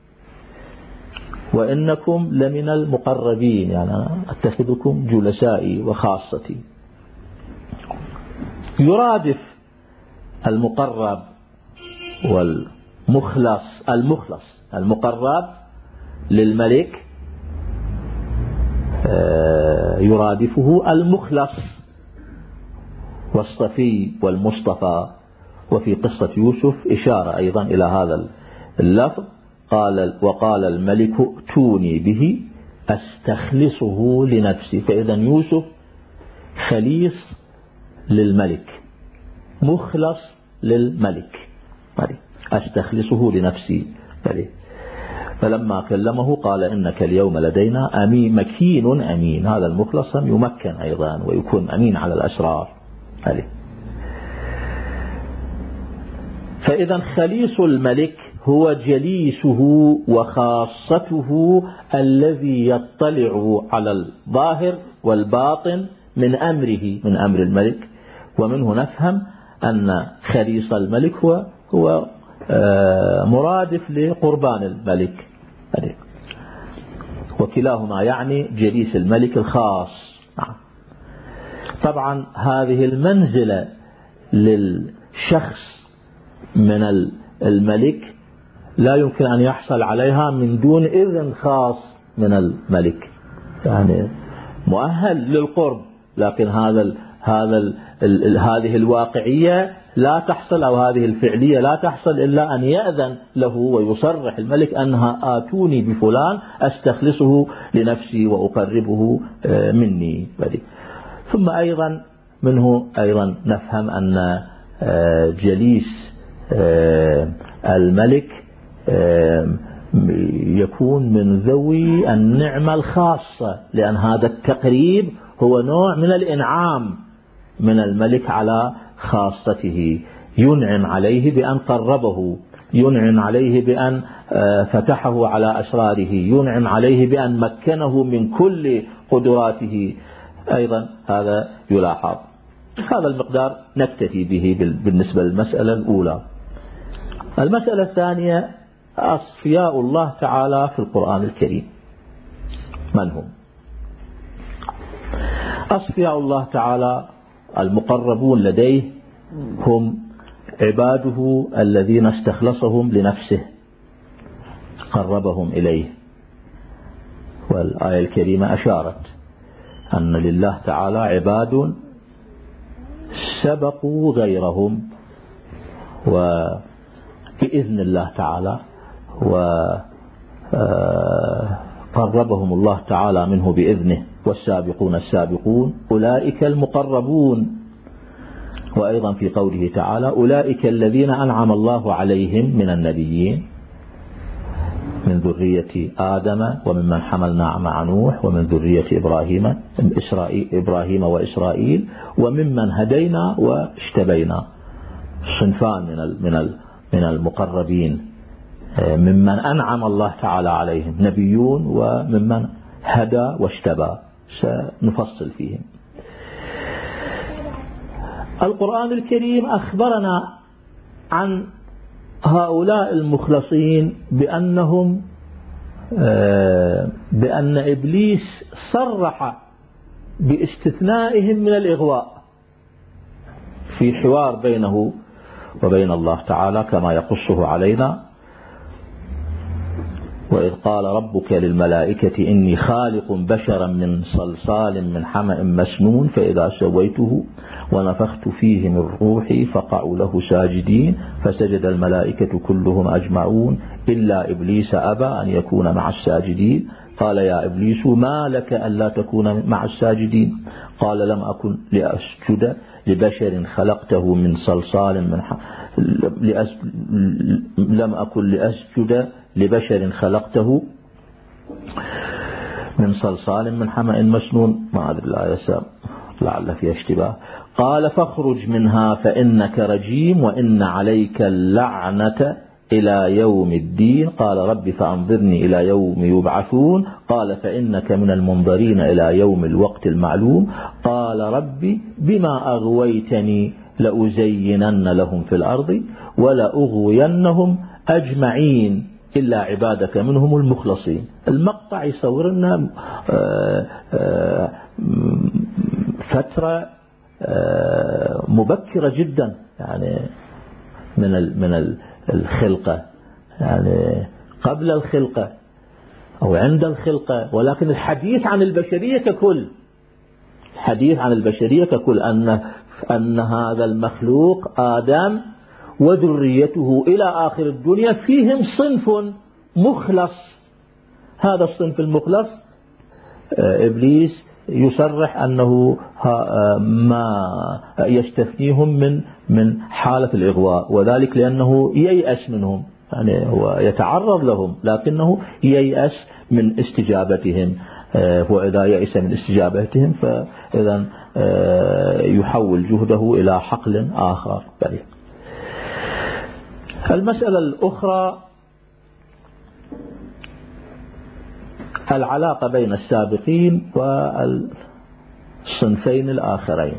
وإنكم لمن المقربين، يعني أنا أتخذكم جلسائي وخاصتي. يرادف المقرب والمخلص المخلص المقرب للملك يرادفه المخلص والصفي والمصطفى. وفي قصة يوسف إشارة أيضا إلى هذا اللفظ، قال وقال الملك ائتوني به أستخلصه لنفسي. فإذا يوسف خليص للملك، مخلص للملك، أستخلصه لنفسي. فلما كلمه قال إنك اليوم لدينا أمين مكين أمين. هذا المخلص يمكن أيضا ويكون أمين على الأسرار. فإذا خليص الملك هو جليسه وخاصته الذي يطلع على الظاهر والباطن من أمره، من أمر الملك. ومنه نفهم أن خليص الملك هو هو مرادف لقربان الملك، وكلاهما يعني جليس الملك الخاص. طبعا هذه المنزلة للشخص من الملك لا يمكن أن يحصل عليها من دون إذن خاص من الملك، يعني مؤهل للقرب، لكن هذا ال هذا ال ال هذه الواقعية لا تحصل، أو هذه الفعلية لا تحصل إلا أن يأذن له ويصرح الملك أنها آتوني بفلان أستخلصه لنفسي وأقربه مني. ثم أيضا منه أيضا نفهم أن جليس الملك يكون من ذوي النعمة الخاصة، لأن هذا التقريب هو نوع من الإنعام من الملك على خاصته. ينعم عليه بأن قربه، ينعم عليه بأن فتحه على أسراره، ينعم عليه بأن مكنه من كل قدراته. أيضا هذا يلاحظ. هذا المقدار نكتفي به بالنسبة للمسألة الأولى. المسألة الثانية أصفياء الله تعالى في القرآن الكريم. من هم أصفياء الله تعالى المقربون لديه؟ هم عباده الذين استخلصهم لنفسه، قربهم إليه. والآية الكريمة أشارت أن لله تعالى عباد سبقوا غيرهم وبإذن الله تعالى، وقربهم الله تعالى منه بإذنه. والسابقون السابقون أولئك المقربون. وأيضا في قوله تعالى أولئك الذين أنعم الله عليهم من النبيين من ذرية آدم وممن حملنا مع نوح ومن ذرية إبراهيم إسرائيل إبراهيم وإسرائيل وممن هدينا واجتبينا. صنفان من من من المقربين، ممن أنعم الله تعالى عليهم، نبيون وممن هدى واجتبى، سنفصل فيهم. القرآن الكريم أخبرنا عن هؤلاء المخلصين بأنهم بأن إبليس صرح باستثنائهم من الإغواء في حوار بينه وبين الله تعالى كما يقصه علينا. وإذ قال ربك للملائكة إني خالق بشرا من صلصال من حمأ مسنون فإذا سويته ونفخت فيه من روحي فقعوا له ساجدين فسجد الملائكة كلهم أجمعون إلا إبليس أبى أن يكون مع الساجدين قال يا إبليس ما لك ألا تكون مع الساجدين قال لم أكن لأسجد لبشر خلقته من صلصال من ح... لأس... لم أكن لأسجد لبشر خلقته من صلصال من حمأ مسنون. ما أدري لا يسام لعل فيها اشتباه. قال فاخرج منها فإنك رجيم وإن عليك اللعنة إلى يوم الدين قال رب فأنظرني إلى يوم يبعثون قال فإنك من المنظرين إلى يوم الوقت المعلوم قال رب بما أغويتني لأزينن لهم في الأرض ولأغوينهم أجمعين إلا عبادك منهم المخلصين. المقطع يصور لنا فترة مبكرة جدا يعني من من الخلقة، يعني قبل الخلقة أو عند الخلقة، ولكن الحديث عن البشرية ككل، الحديث عن البشرية ككل أن أن هذا المخلوق آدم وذريته إلى آخر الدنيا فيهم صنف مخلص. هذا الصنف المخلص إبليس يصرح أنه ما يستثنيهم من من حالة الإغواء، وذلك لأنه ييأس منهم، يعني هو يتعرض لهم لكنه ييأس من استجابتهم، وإذا يأس من استجابتهم فإذا يحول جهده إلى حقل آخر. المسألة الأخرى العلاقة بين السابقين والصنفين الآخرين،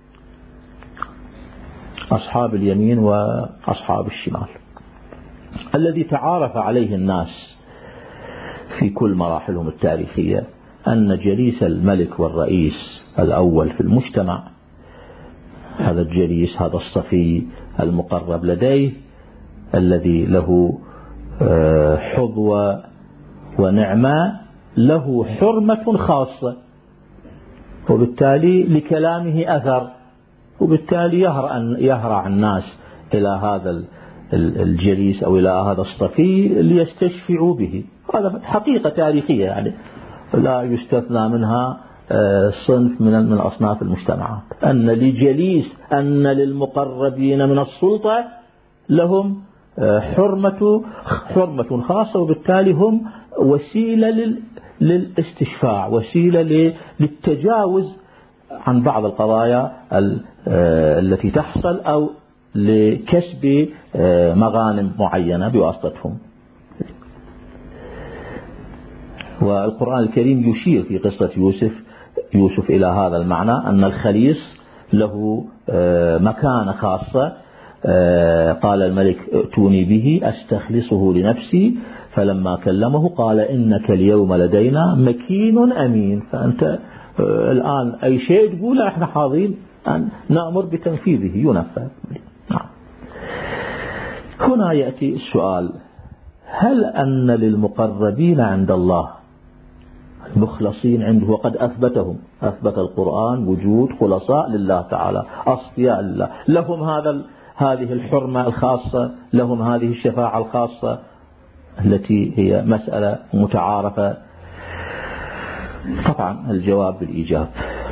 أصحاب اليمين وأصحاب الشمال، الذي تعارف عليه الناس في كل مراحلهم التاريخية أن جليس الملك والرئيس الأول في المجتمع، هذا الجليس هذا الصفي المقرب لديه الذي له حظوة ونعمة له حرمة خاصة، وبالتالي لكلامه أثر، وبالتالي يهرع الناس إلى هذا الجليس أو إلى هذا الصفي ليستشفعوا به. هذا حقيقة تاريخية يعني لا يستثنى منها صنف من من أصناف المجتمعات، أن لجليس أن للمقربين من السلطة لهم حرمة حرمة خاصة، وبالتالي هم وسيلة للاستشفاع، وسيلة للتجاوز عن بعض القضايا التي تحصل أو لكسب مغانم معينة بواسطتهم. والقرآن الكريم يشير في قصة يوسف يوسف إلى هذا المعنى، أن الخليص له مكانة خاصة. قال الملك ائتوني به أستخلصه لنفسي فلما كلمه قال إنك اليوم لدينا مكين أمين. فأنت الآن أي شيء تقوله احنا حاضرين أن نأمر بتنفيذه ينفذ. هنا يأتي السؤال: هل أن للمقربين عند الله المخلصين عنده وقد أثبتهم، أثبت القرآن وجود خلصاء لله تعالى أصفياء لله، لهم هذا هذه الحرمة الخاصة، لهم هذه الشفاعة الخاصة التي هي مسألة متعارفة؟ طبعا الجواب بالإيجاب،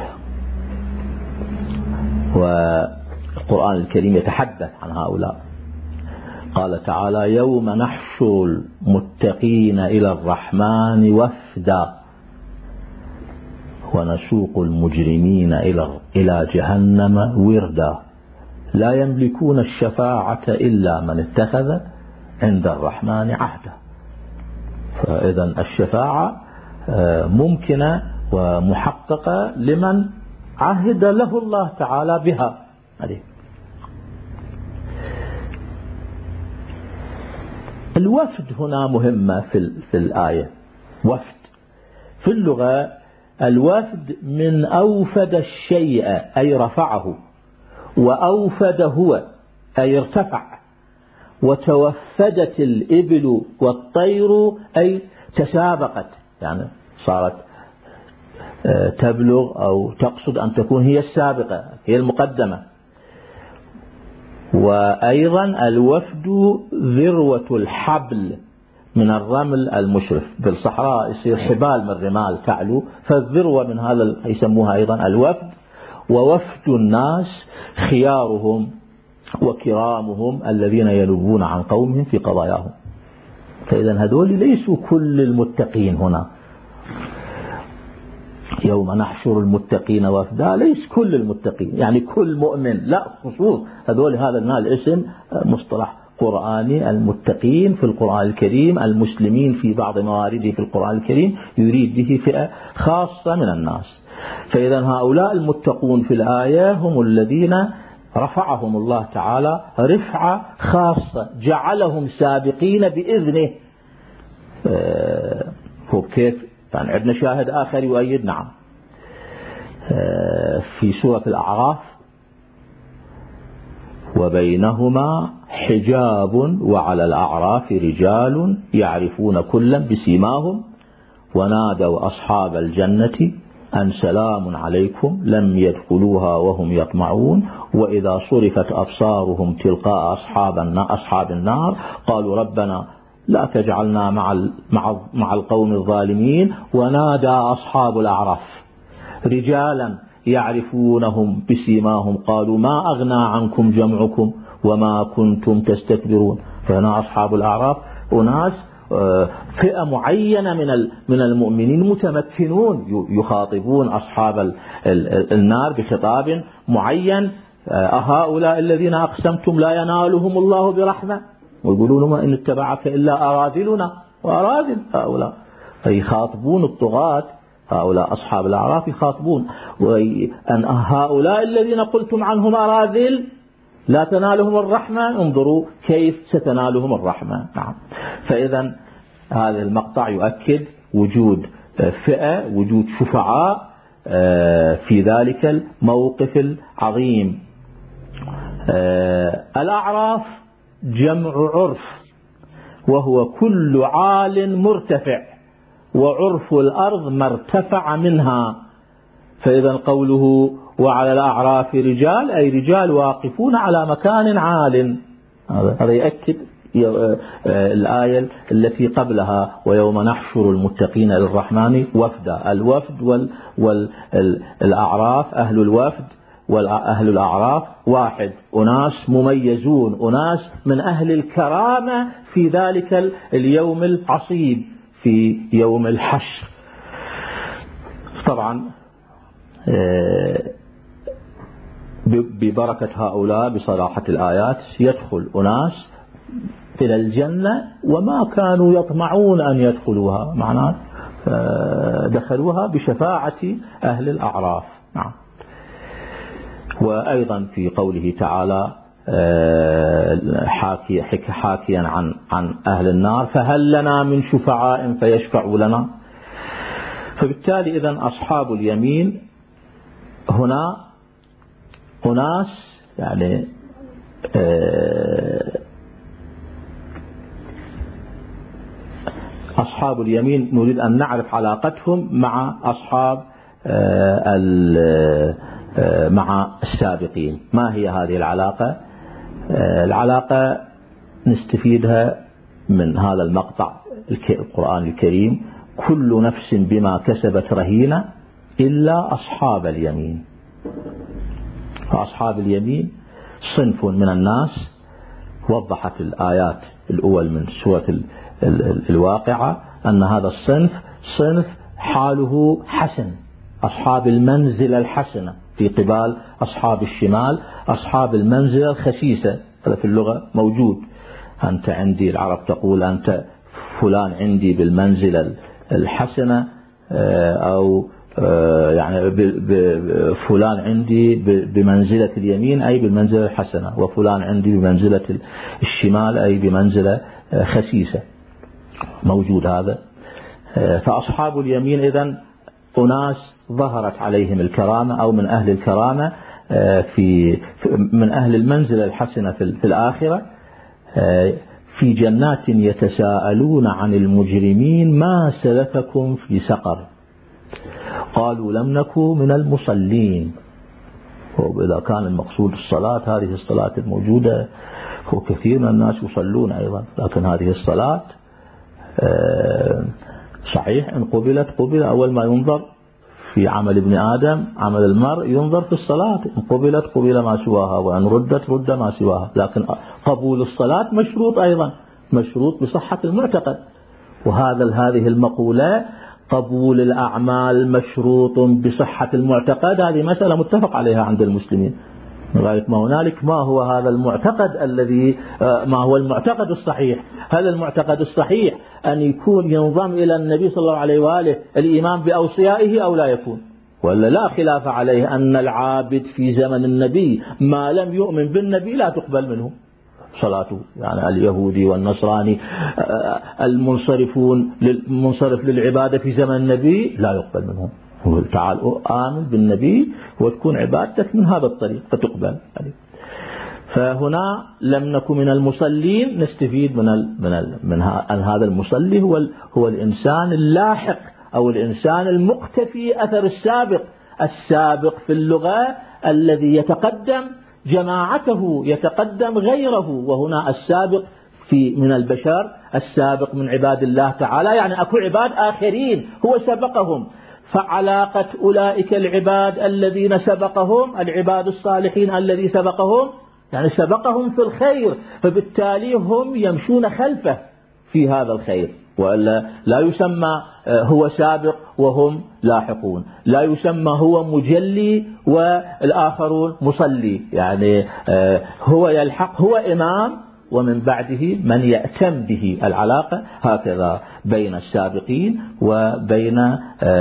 والقرآن الكريم يتحدث عن هؤلاء. قال تعالى: يوم نحشر المتقين إلى الرحمن وفدا ونسوق المجرمين إلى جهنم وردا لا يملكون الشفاعة إلا من اتخذ عند الرحمن عهدا. فإذا الشفاعة ممكنة ومحققة لمن عهد له الله تعالى بها. الوفد هنا مهمة في في الآية. وفد في اللغة الوفد من أوفد الشيء أي رفعه، وأوفد هو أي ارتفع، وتوفدت الإبل والطير أي تسابقت، يعني صارت تبلغ أو تقصد أن تكون هي السابقة هي المقدمة. وأيضا الوفد ذروة الحبل من الرمل المشرف، بالصحراء يصير حبال من الرمال تعلو، فالذروة من هذا يسموها أيضا الوفد. ووفد الناس خيارهم وكرامهم الذين ينوبون عن قومهم في قضاياهم. فإذا هذول ليسوا كل المتقين هنا. يوم نحشر المتقين وفدا ليس كل المتقين يعني كل مؤمن، لا، خصوص هذول. هذا الاسم مصطلح القرآني المتقين في القرآن الكريم المسلمين في بعض موارده في القرآن الكريم يريد به فئة خاصة من الناس. فإذا هؤلاء المتقون في الآية هم الذين رفعهم الله تعالى رفعة خاصة جعلهم سابقين بإذنه. هو كيف يعني عندنا شاهد آخر يؤيد نعم في سورة الأعراف وبينهما حجاب وعلى الأعراف رجال يعرفون كلا بسيماهم ونادوا أصحاب الجنة أن سلام عليكم لم يدخلوها وهم يطمعون وإذا صرفت أبصارهم تلقاء أصحاب النار قالوا ربنا لا تجعلنا مع مع القوم الظالمين ونادى أصحاب الأعراف رجالا يعرفونهم بسيماهم قالوا ما أغنى عنكم جمعكم وما كنتم تستكبرون. فهنا أصحاب الأعراف أناس فئة معينة من من المؤمنين متمكنون يخاطبون أصحاب النار بخطاب معين. أهؤلاء الذين أقسمتم لا ينالهم الله برحمة ويقولون ما إن اتبعك إلا أراذلنا وأراذل هؤلاء. فيخاطبون الطغاة هؤلاء أصحاب الأعراف يخاطبون وأن هؤلاء الذين قلتم عنهم أراذل لا تنالهم الرحمة انظروا كيف ستنالهم الرحمة. نعم. فإذا هذا المقطع يؤكد وجود فئة وجود شفعاء في ذلك الموقف العظيم. الأعراف جمع عرف وهو كل عال مرتفع وعرف الأرض ما ارتفع منها. فإذا قوله وعلى الأعراف رجال أي رجال واقفون على مكان عال. هذا يأكد الآية التي قبلها ويوم نحشر المتقين للرحمن وفدا. الوفد والأعراف أهل الوفد والأهل الأعراف واحد أناس مميزون أناس من أهل الكرامة في ذلك اليوم العصيب في يوم الحشر. طبعا ببركة هؤلاء بصراحة الآيات يدخل أناس إلى الجنة وما كانوا يطمعون أن يدخلوها معناه دخلوها بشفاعة أهل الأعراف. نعم. وأيضا في قوله تعالى حاكي حاكيا عن عن أهل النار فهل لنا من شفعاء فيشفعوا لنا. فبالتالي إذن أصحاب اليمين هنا أناس يعني أصحاب اليمين نريد أن نعرف علاقتهم مع أصحاب مع السابقين. ما هي هذه العلاقة؟ العلاقة نستفيدها من هذا المقطع القرآن الكريم كل نفس بما كسبت رهينة إلا أصحاب اليمين. فأصحاب اليمين صنف من الناس وضحت الآيات الأول من سورة الواقعة أن هذا الصنف صنف حاله حسن أصحاب المنزل الحسنة في قبال أصحاب الشمال أصحاب المنزل الخسيسة. هذا في اللغة موجود. أنت عندي العرب تقول أنت فلان عندي بالمنزلة الحسنة أو يعني فلان عندي بمنزلة اليمين أي بالمنزلة الحسنة وفلان عندي بمنزلة الشمال أي بمنزلة خسيسة. موجود هذا. فأصحاب اليمين إذن أناس ظهرت عليهم الكرامة أو من أهل الكرامة في من أهل المنزلة الحسنة في الآخرة في جنات يتساءلون عن المجرمين ما سلككم في سقر قالوا لم نكن من المصلين. وإذا كان المقصود الصلاة هذه الصلاة الموجودة وكثير من الناس يصلون أيضا لكن هذه الصلاة صحيح إن قبلت قبل أول ما ينظر في عمل ابن آدم عمل المرء ينظر في الصلاة إن قبلت قبل ما سواها وإن ردت رد ما سواها. لكن قبول الصلاة مشروط أيضا مشروط بصحة المعتقد. وهذا هذه المقولة قبول الأعمال مشروط بصحة المعتقد هذه مسألة متفق عليها عند المسلمين. لغاية ما هنالك ما هو هذا المعتقد الذي ما هو المعتقد الصحيح. هذا المعتقد الصحيح أن يكون ينضم إلى النبي صلى الله عليه وآله الإيمان بأوصيائه أو لا يكون، ولا لا خلاف عليه أن العابد في زمن النبي ما لم يؤمن بالنبي لا تقبل منه صلاته. يعني اليهودي والنصراني المنصرفون المنصرف للعبادة في زمن النبي لا يقبل منهم. تعال آمن بالنبي وتكون عبادتك من هذا الطريق فتقبل. فهنا لم نكن من المصلين نستفيد من ال من ال من هذا المصلي هو هو الإنسان اللاحق أو الإنسان المقتفي أثر السابق. السابق في اللغة الذي يتقدم جماعته يتقدم غيره، وهنا السابق في من البشر السابق من عباد الله تعالى، يعني أكو عباد آخرين هو سبقهم. فعلاقة أولئك العباد الذين سبقهم العباد الصالحين الذي سبقهم يعني سبقهم في الخير، فبالتالي هم يمشون خلفه في هذا الخير، وإلا لا يسمى هو سابق وهم لاحقون، لا يسمى هو مجلي والآخرون مصلي. يعني هو يلحق هو إمام ومن بعده من يأتم به. العلاقة هكذا بين السابقين وبين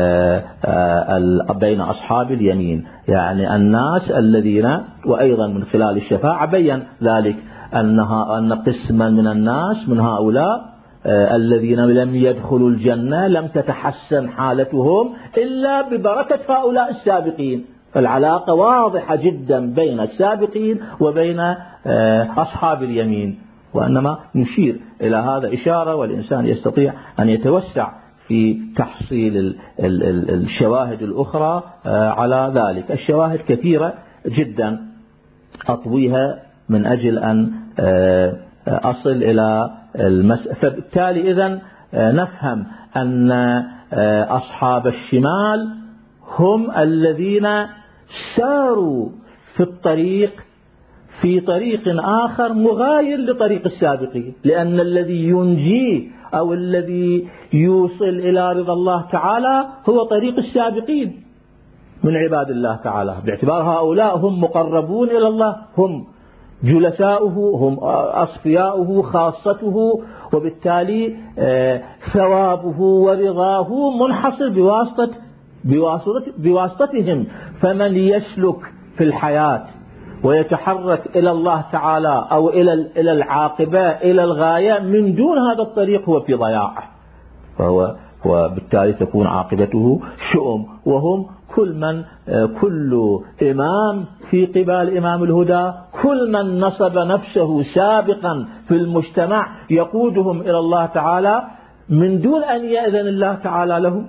بين أصحاب اليمين، يعني الناس الذين، وأيضا من خلال الشفاعة بين ذلك أنها أن قسما من الناس من هؤلاء الذين لم يدخلوا الجنة لم تتحسن حالتهم إلا ببركة هؤلاء السابقين. العلاقة واضحة جدا بين السابقين وبين أصحاب اليمين، وإنما نشير إلى هذا إشارة، والإنسان يستطيع أن يتوسع في تحصيل الشواهد الأخرى على ذلك. الشواهد كثيرة جدا أطويها من أجل أن أصل إلى المسألة. فبالتالي إذن نفهم أن أصحاب الشمال هم الذين ساروا في الطريق في طريق آخر مغاير لطريق السابقين، لأن الذي ينجيه أو الذي يوصل إلى رضا الله تعالى هو طريق السابقين من عباد الله تعالى، باعتبار هؤلاء هم مقربون إلى الله، هم جلساؤه، هم أصفياؤه، خاصته، وبالتالي ثوابه ورضاه منحصر بواسطة بواسطة بواسطتهم. فمن يسلك في الحياة ويتحرك إلى الله تعالى أو إلى إلى العاقبة إلى الغاية من دون هذا الطريق هو في ضياع، فهو وبالتالي تكون عاقبته شؤم. وهم كل من كل إمام في قبال إمام الهدى، كل من نصب نفسه سابقا في المجتمع يقودهم إلى الله تعالى من دون أن يأذن الله تعالى له،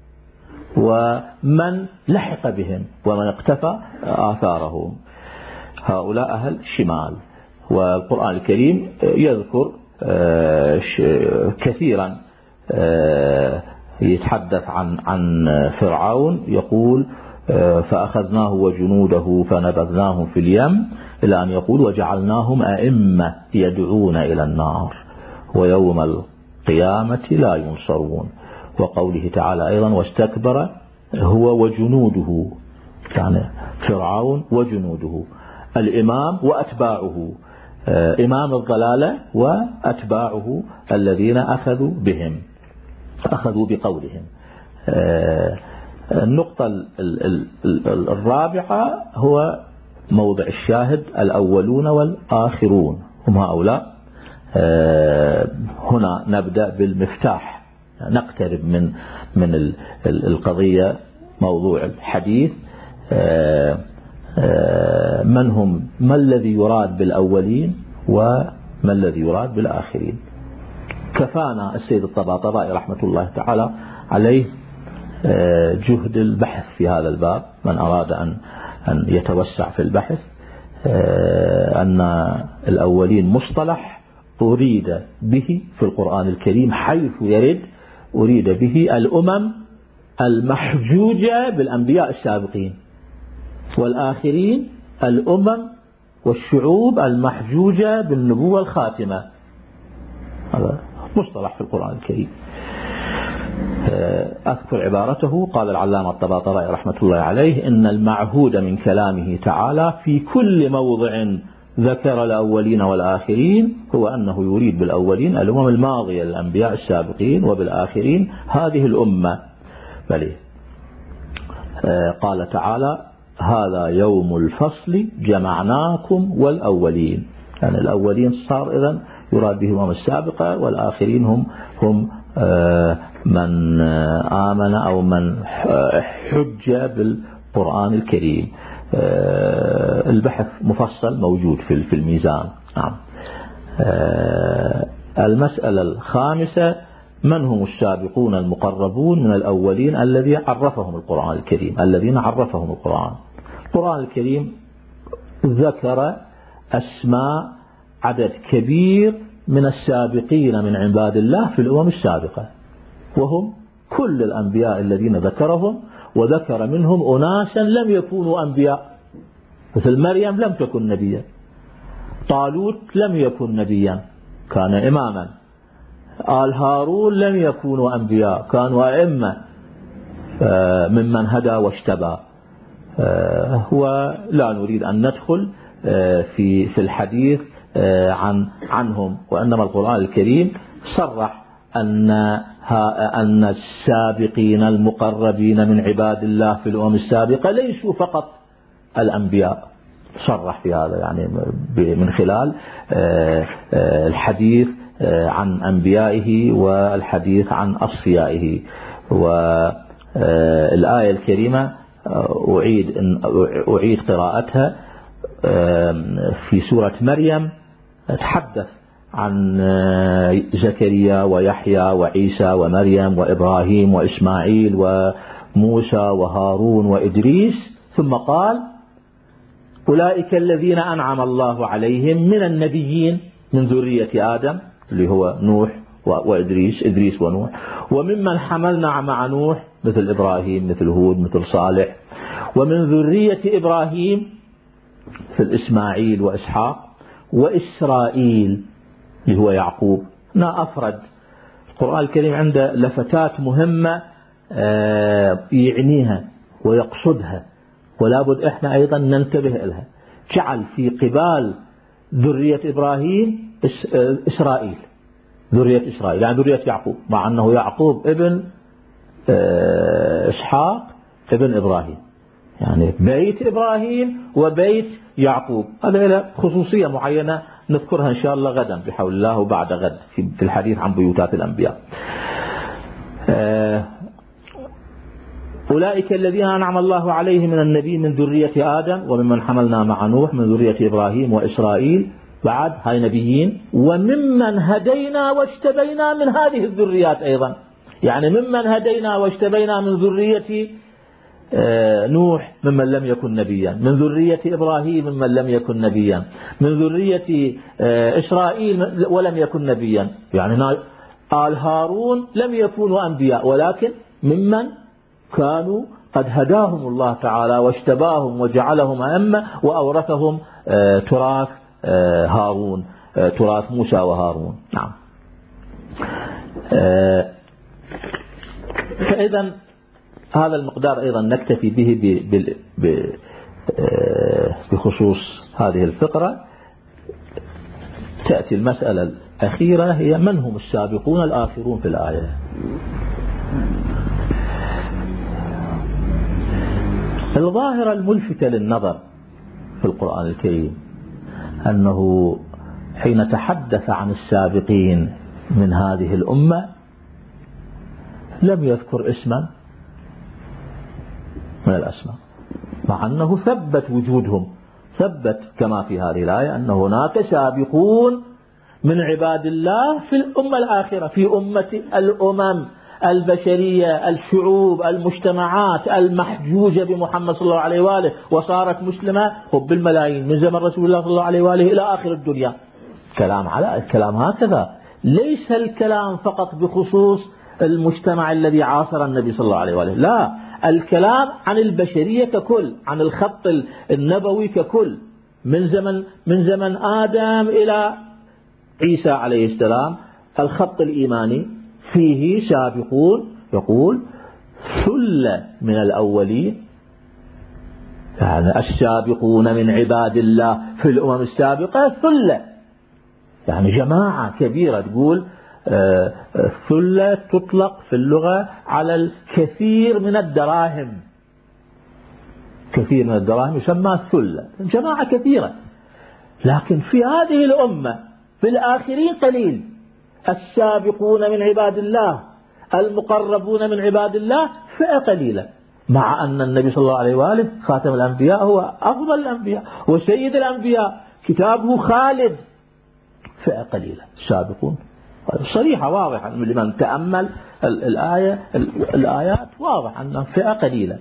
ومن لحق بهم ومن اقتفى آثارهم. هؤلاء أهل الشمال. والقرآن الكريم يذكر كثيرا يتحدث عن عن فرعون، يقول فأخذناه وجنوده فنبذناهم في اليم، إلى أن يقول وجعلناهم أئمة يدعون إلى النار ويوم القيامة لا ينصرون. وقوله تعالى أيضا واستكبر هو وجنوده، يعني فرعون وجنوده، الإمام وأتباعه، إمام الضلالة وأتباعه الذين أخذوا بهم أخذوا بقولهم. النقطة الرابعة هو موضع الشاهد الأولون والآخرون هم هؤلاء. هنا نبدأ بالمفتاح، نقترب من من القضية موضوع الحديث. من هم ما الذي يراد بالأولين وما الذي يراد بالآخرين. كفانا السيد الطباطبائي رحمة الله تعالى عليه جهد البحث في هذا الباب. من أراد أن أن يتوسع في البحث أن الأولين مصطلح أريد به في القرآن الكريم حيث يرد، أريد به الأمم المحجوجة بالأنبياء السابقين، والآخرين الأمم والشعوب المحجوجة بالنبوة الخاتمة. هذا مصطلح في القرآن الكريم. أذكر عبارته. قال العلامة الطباطبائي رحمة الله عليه: إن المعهود من كلامه تعالى في كل موضع ذكر الأولين والآخرين هو أنه يريد بالأولين الأمم الماضية الأنبياء السابقين، وبالآخرين هذه الأمة. بل قال تعالى: هذا يوم الفصل جمعناكم والأولين. يعني الأولين صار إذن يراد بهم الأمم السابقة، والآخرين هم هم من آمن أو من حج بالقرآن الكريم. البحث مفصل موجود في الميزان. نعم. المسألة الخامسة: من هم السابقون المقربون من الأولين الذي عرفهم القرآن الكريم الذين عرفهم القرآن القرآن الكريم ذكر أسماء عدد كبير من السابقين من عباد الله في الأمم السابقة، وهم كل الأنبياء الذين ذكرهم، وذكر منهم أناسا لم يكونوا أنبياء، مثل مريم لم تكن نبيا، طالوت لم يكن نبيا كان إماما، آل هارون لم يكونوا أنبياء كانوا أئمة ممن هدى واشتبى. ولا نريد أن ندخل في في الحديث عن عنهم، وإنما القرآن الكريم صرح أن أن السابقين المقربين من عباد الله في الأمم السابقة ليسوا فقط الأنبياء، صرح في هذا يعني من خلال الحديث عن أنبيائه والحديث عن أصفيائه. والآية الكريمة أعيد أعيد قراءتها في سورة مريم، تحدث عن زكريا ويحيى وعيسى ومريم وإبراهيم وإسماعيل وموسى وهارون وإدريس، ثم قال: أولئك الذين أنعم الله عليهم من النبيين من ذرية آدم، اللي هو نوح وإدريس إدريس ونوح، وممن حملنا مع نوح مثل إبراهيم مثل هود مثل صالح، ومن ذرية إبراهيم مثل إسماعيل وإسحاق، وإسرائيل اللي هو يعقوب. نا أفرد القرآن الكريم عنده لفتات مهمة يعنيها ويقصدها، ولا بد إحنا أيضا ننتبه لها. جعل في قبال ذرية إبراهيم إسرائيل، ذرية إسرائيل يعني ذرية يعقوب، مع أنه يعقوب ابن إسحاق ابن إبراهيم، يعني بيت إبراهيم وبيت يعقوب. هذا له خصوصية معينة نذكرها إن شاء الله غدا بحول الله وبعد غد في الحديث عن بيوتات الأنبياء. أولئك الذين أنعم الله عليهم من النبي من ذرية آدم وممن حملنا مع نوح من ذرية إبراهيم وإسرائيل، بعد هاي نبيين، وممن هدينا واجتبينا من هذه الذريات أيضا، يعني ممن هدينا واجتبينا من ذرية نوح ممن لم يكن نبيا، من ذرية إبراهيم ممن لم يكن نبيا، من ذرية إسرائيل ولم يكن نبيا، يعني آل هارون لم يكونوا أنبياء ولكن ممن كانوا قد هداهم الله تعالى واجتباهم وجعلهم أئمة وأورثهم تراث هارون، تراث موسى وهارون. نعم. فإذا هذا المقدار أيضا نكتفي به بخصوص هذه الفقرة. تأتي المسألة الأخيرة هي: من هم السابقون الآخرون في الآية؟ الظاهرة الملفتة للنظر في القرآن الكريم أنه حين تحدث عن السابقين من هذه الأمة لم يذكر اسما من الأسماء، مع أنه ثبت وجودهم، ثبت كما في هذه الآية أن هناك سابقون من عباد الله في الأمة الآخرة، في أمة الأمم البشرية، الشعوب، المجتمعات المحجوجة بمحمد صلى الله عليه وآله وصارت مسلمة حب الملايين من زمن رسول الله صلى الله عليه وآله إلى آخر الدنيا. كلام على الكلام هكذا، ليس الكلام فقط بخصوص المجتمع الذي عاصر النبي صلى الله عليه وآله، لا، الكلام عن البشرية ككل، عن الخط النبوي ككل، من زمن من زمن آدم إلى عيسى عليه السلام. الخط الإيماني فيه سابقون يقول ثلة من الأولين، يعني السابقون من عباد الله في الأمم السابقة ثلة، يعني جماعة كبيرة. تقول ثلة تطلق في اللغة على الكثير من الدراهم، كثير من الدراهم يسمى ثلة، جماعة كثيرة. لكن في هذه الأمة في الآخرين قليل، السابقون من عباد الله المقربون من عباد الله فئة قليلة، مع أن النبي صلى الله عليه وآله خاتم الأنبياء هو أفضل الأنبياء وسيد الأنبياء، كتابه خالد، فئة قليلة السابقون. صريحة واضحة لمن تأمل الآية الآيات واضح أنها فئة قليلة.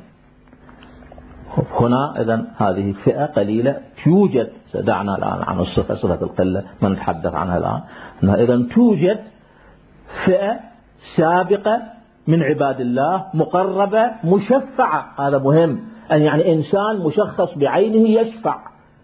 هنا إذن هذه فئة قليلة توجد، دعنا الآن عن الصفة صفة القلة ما نتحدث عنها الآن. إذن توجد فئة سابقة من عباد الله مقربة مشفعة، هذا مهم، أن يعني إنسان مشخص بعينه يشفع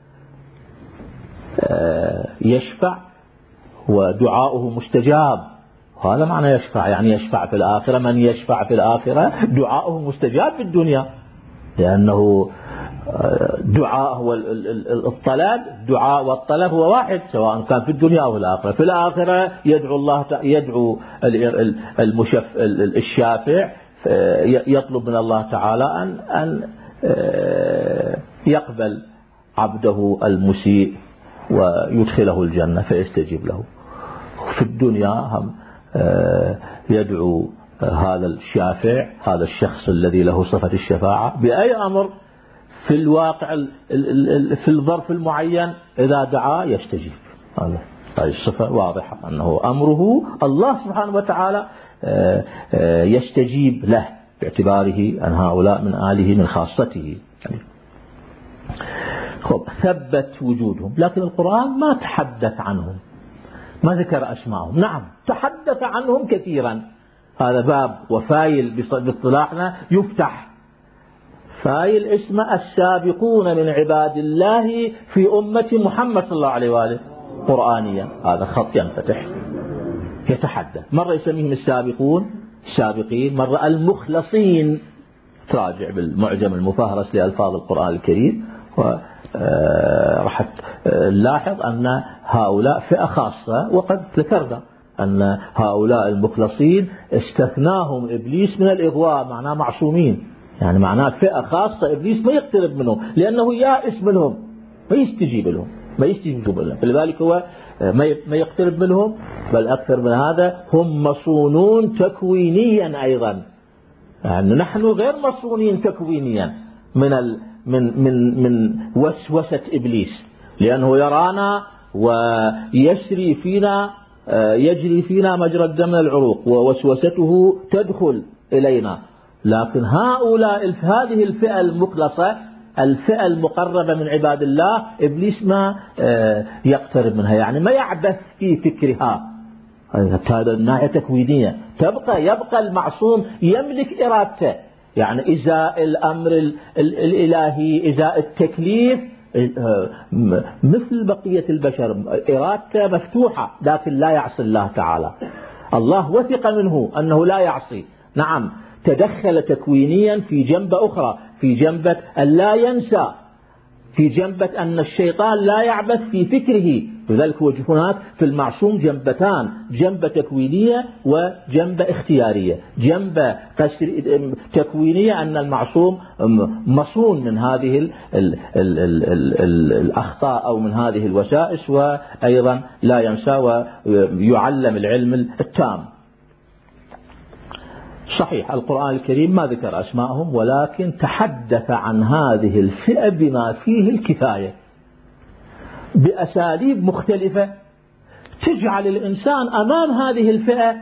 يشفع ودعاؤه مستجاب. هذا معنى يشفع، يعني يشفع في الآخرة. من يشفع في الآخرة دعاؤه مستجاب في الدنيا، لأنه دعاء هو الطلب، دعاء والطلب هو واحد سواء كان في الدنيا أو في الآخرة. في الآخرة يدعو الله يدعو المشف الشافع يطلب من الله تعالى أن أن يقبل عبده المسيء ويدخله الجنة فيستجيب له. في الدنيا هم يدعو هذا الشافع، هذا الشخص الذي له صفة الشفاعة، بأي أمر في الواقع في الظرف المعين إذا دعا يستجيب. هذه الصفة واضحة أنه أمره الله سبحانه وتعالى يستجيب له باعتباره أن هؤلاء من آله من خاصته. خب ثبت وجودهم، لكن القرآن ما تحدث عنهم، ما ذكر أسمائهم. نعم تحدث عنهم كثيرا، هذا باب وفايل باصطلاحنا يفتح، فايل اسمه السابقون من عباد الله في أمة محمد صلى الله عليه وآله قرآنيا، هذا خط ينفتح يتحدث. مرة يسميهم السابقون السابقين، مرة المخلصين، تراجع بالمعجم المفهرس لألفاظ القرآن الكريم وراح نلاحظ أن هؤلاء فئة خاصة، وقد ذكرنا أن هؤلاء المخلصين استثناهم إبليس من الإغواء، معناه معصومين، يعني معناه فئة خاصة إبليس ما يقترب منهم لأنه يائس منهم، ما يستجيب لهم ما يستجيب لهم فلذلك هو ما يقترب منهم. بل أكثر من هذا هم مصونون تكوينيا أيضا، يعني نحن غير مصونين تكوينيا من ال من من من وسوسة إبليس، لأنه يرانا ويسري فينا يجري فينا مجرى الدم من العروق، ووسوسته تدخل إلينا. لكن هؤلاء هذه الفئة المخلصة، الفئة المقربة من عباد الله، إبليس ما يقترب منها، يعني ما يعبث في فكرها. هذا الناحية تكوينية تبقى يبقى المعصوم يملك إرادته، يعني إزاء الأمر الإلهي، إزاء التكليف، مثل بقية البشر إرادته مفتوحة، لكن لا يعصي الله تعالى. الله وثق منه أنه لا يعصي. نعم تدخل تكوينيا في جنبة أخرى، في جنبة أن لا ينسى، في جنبة أن الشيطان لا يعبث في فكره. لذلك هو هناك في المعصوم جنبتان، جنبة تكوينية وجنبة اختيارية. جنبة تكوينية أن المعصوم مصون من هذه ال ال ال ال ال ال الأخطاء أو من هذه الوسائس، وأيضا لا ينسى ويعلم العلم التام. صحيح القرآن الكريم ما ذكر أسماءهم، ولكن تحدث عن هذه الفئة بما فيه الكفاية بأساليب مختلفة تجعل الإنسان أمام هذه الفئة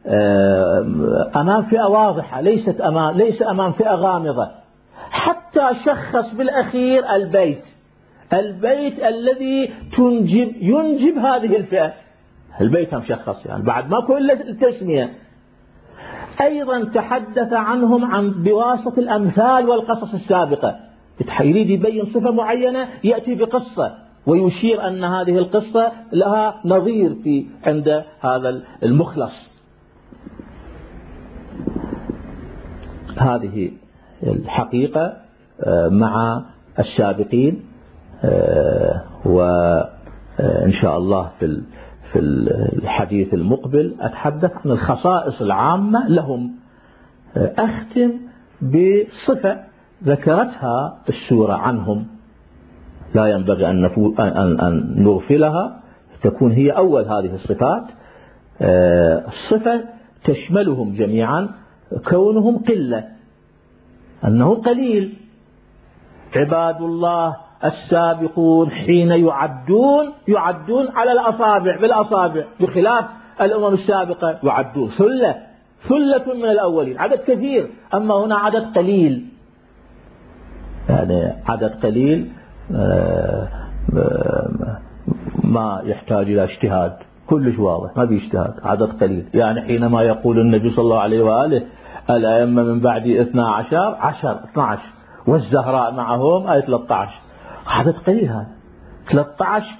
أمام فئة واضحة، ليست أمام ليس أمام فئة غامضة. حتى شخص بالأخير البيت البيت الذي تنجب ينجب هذه الفئة، البيت مشخص يعني بعد ما كل التسمية. أيضا تحدث عنهم عن بواسطة الأمثال والقصص السابقة، يريد يبين صفة معينة يأتي بقصة ويشير أن هذه القصة لها نظير في عند هذا المخلص. هذه الحقيقة مع السابقين، وإن شاء الله في في الحديث المقبل أتحدث عن الخصائص العامة لهم. أختم بصفة ذكرتها السورة عنهم لا ينبغي أن أن نغفلها، تكون هي أول هذه الصفات. الصفة تشملهم جميعا، كونهم قلة، أنه قليل. عباد الله السابقون حين يعدون يعدون على الأصابع بالأصابع، بخلاف الأمم السابقة يعدون ثلة ثلة من الأولين، عدد كثير، أما هنا عدد قليل، يعني عدد قليل ما يحتاج إلى اجتهاد، كلش واضح ما بيجتهاد، عدد قليل. يعني حينما يقول النبي صلى الله عليه وآله الأئمة من بعدي اثنا عشر عشر اثنا عشر والزهراء معهم آية ثلاثة عشر، عدد قليل هذا. ثلاثة عشر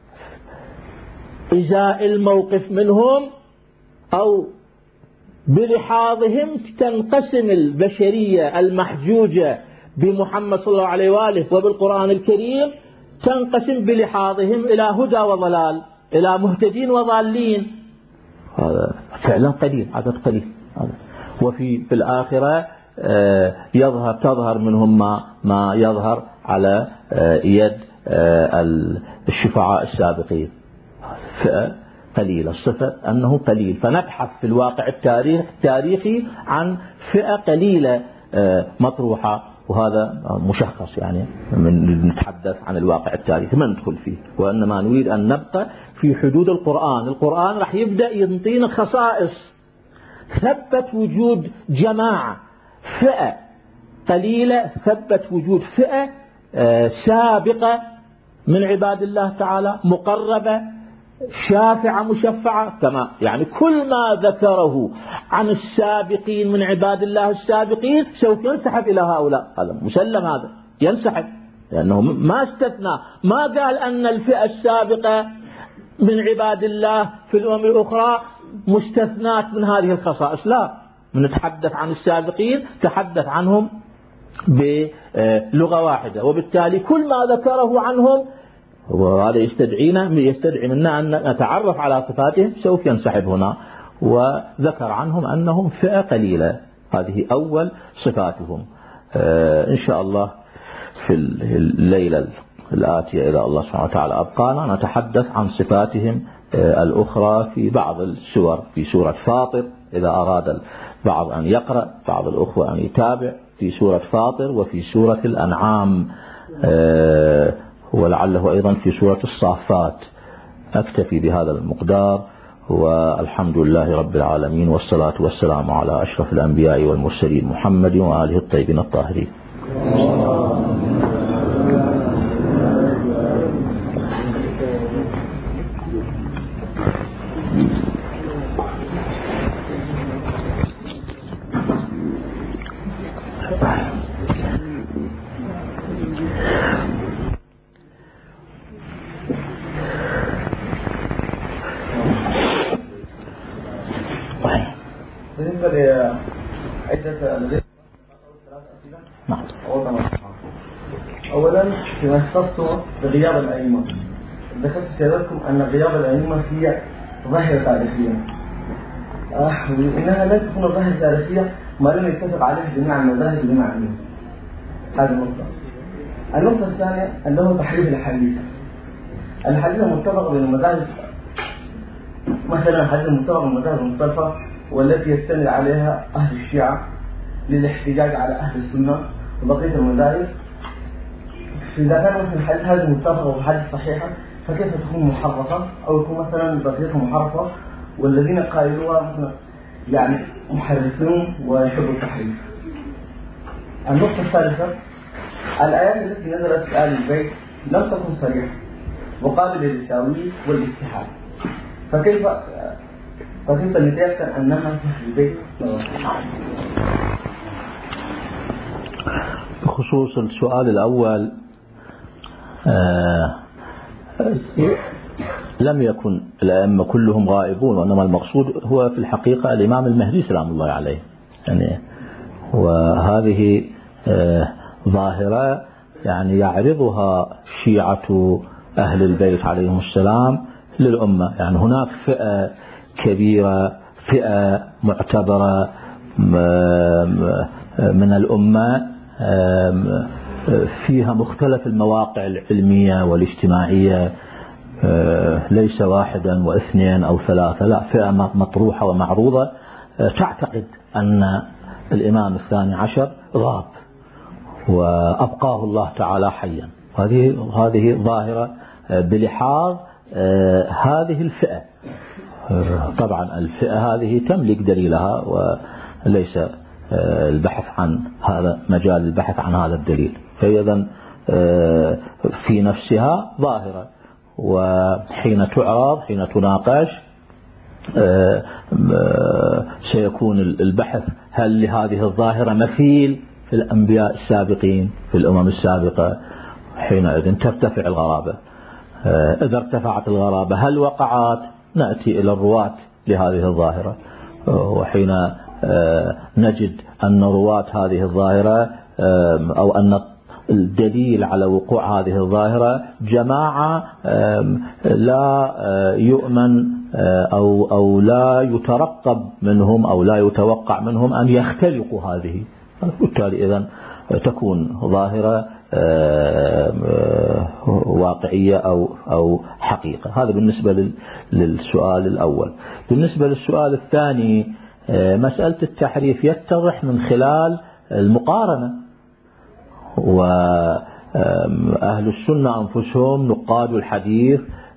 إزاء الموقف منهم أو بلحاظهم تنقسم البشرية المحجوجة بمحمد صلى الله عليه وآله وبالقرآن الكريم، تنقسم بلحاظهم إلى هدى وضلال، إلى مهتدين وضالين. هذا فعلا قليل، عدد قليل. وفي في الآخرة يظهر تظهر منهم ما ما يظهر على يد الشفعاء السابقين. فئة قليلة، الصفة أنه قليل. فنبحث في الواقع التاريخ التاريخي عن فئة قليلة مطروحة، وهذا مشخص، يعني من نتحدث عن الواقع التاريخي ما ندخل فيه، وإنما نريد أن نبقى في حدود القرآن. القرآن راح يبدأ ينطينا خصائص، ثبت وجود جماعة، فئة قليلة، ثبت وجود فئة سابقة من عباد الله تعالى، مقربة، شافعة، مشفعة، كما يعني كل ما ذكره عن السابقين من عباد الله السابقين سوف ينسحب إلى هؤلاء. هذا مسلم، هذا ينسحب، لأنه ما استثنى، ما قال أن الفئة السابقة من عباد الله في الأمم الأخرى مستثنات من هذه الخصائص، لا، نتحدث عن السابقين تحدث عنهم بلغة واحدة، وبالتالي كل ما ذكره عنهم وهذا يستدعينا يستدعي منا أن نتعرف على صفاتهم، سوف ينسحب هنا. وذكر عنهم أنهم فئة قليلة، هذه أول صفاتهم. إن شاء الله في الليلة الآتية إذا الله سبحانه وتعالى أبقانا نتحدث عن صفاتهم الأخرى في بعض السور، في سورة فاطر إذا أراد البعض أن يقرأ، بعض الأخوة أن يتابع، في سورة فاطر وفي سورة الأنعام، ولعله أيضا في سورة الصافات. أكتفي بهذا المقدار، والحمد لله رب العالمين، والصلاة والسلام على أشرف الأنبياء والمرسلين محمد وآله الطيبين الطاهرين. بالنسبة لعدة ثلاث أسئلة. أولا فيما يختص بغياب الأئمة، ذكرت سيادتكم أن غياب الأئمة هي ظاهرة تاريخية، وإنها لا تكون ظاهرة تاريخية ما لم يتفق عليه جميع المذاهب بما علمه. هذه النقطة. النقطة الثانية أنه تحريف الحديث. الحديث متفق بين المذاهب، مثلا الحديث متفق بين المذاهب المختلفة والتي يستند عليها أهل الشيعة للاحتجاج على أهل السنة وبقية المذاهب. إذا كان مثلا الحديث هذا متفق وحديث صحيحة، فكيف تكون محرفة أو يكون مثلا بقيتها محرفة والذين قائلوها مثلا يعني محرفون ويحبوا التحريف. النقطة الثالثة، الآيات التي نزلت في آل البيت لم تكن صريحة وقابلة للتأويل والاجتهاد، فكيف فكيف نتيقن أنها في البيت؟ بخصوص السؤال الأول، آه لم يكن الأئمة كلهم غائبون، وإنما المقصود هو في الحقيقة الإمام المهدي سلام الله عليه، يعني وهذه ظاهرة يعني يعرضها شيعة أهل البيت عليهم السلام للأمة. يعني هناك فئة كبيرة، فئة معتبرة من الأمة فيها مختلف المواقع العلمية والاجتماعية، ليس واحدا واثنين أو ثلاثة، لا، فئة مطروحة ومعروضة تعتقد أن الإمام الثاني عشر غاب وأبقاه الله تعالى حيا. هذه هذه ظاهرة بلحاظ هذه الفئة. طبعا الفئة هذه تملك دليلها وليس البحث عن هذا مجال البحث عن هذا الدليل، فإذا في نفسها ظاهرة، وحين تعرض حين تناقش سيكون البحث هل لهذه الظاهرة مثيل في الأنبياء السابقين في الأمم السابقة، حينئذ ترتفع الغرابة. إذا ارتفعت الغرابة هل وقعت؟ نأتي إلى الرواة لهذه الظاهرة، وحين نجد أن رواة هذه الظاهرة أو أن الدليل على وقوع هذه الظاهرة جماعة لا يؤمن أو أو لا يترقب منهم أو لا يتوقع منهم أن يختلقوا هذه، بالتالي إذن تكون ظاهرة واقعية أو أو حقيقة. هذا بالنسبة للسؤال الأول. بالنسبة للسؤال الثاني، مسألة التحريف يتضح من خلال المقارنة، وأهل السنة أنفسهم نقاد الحديث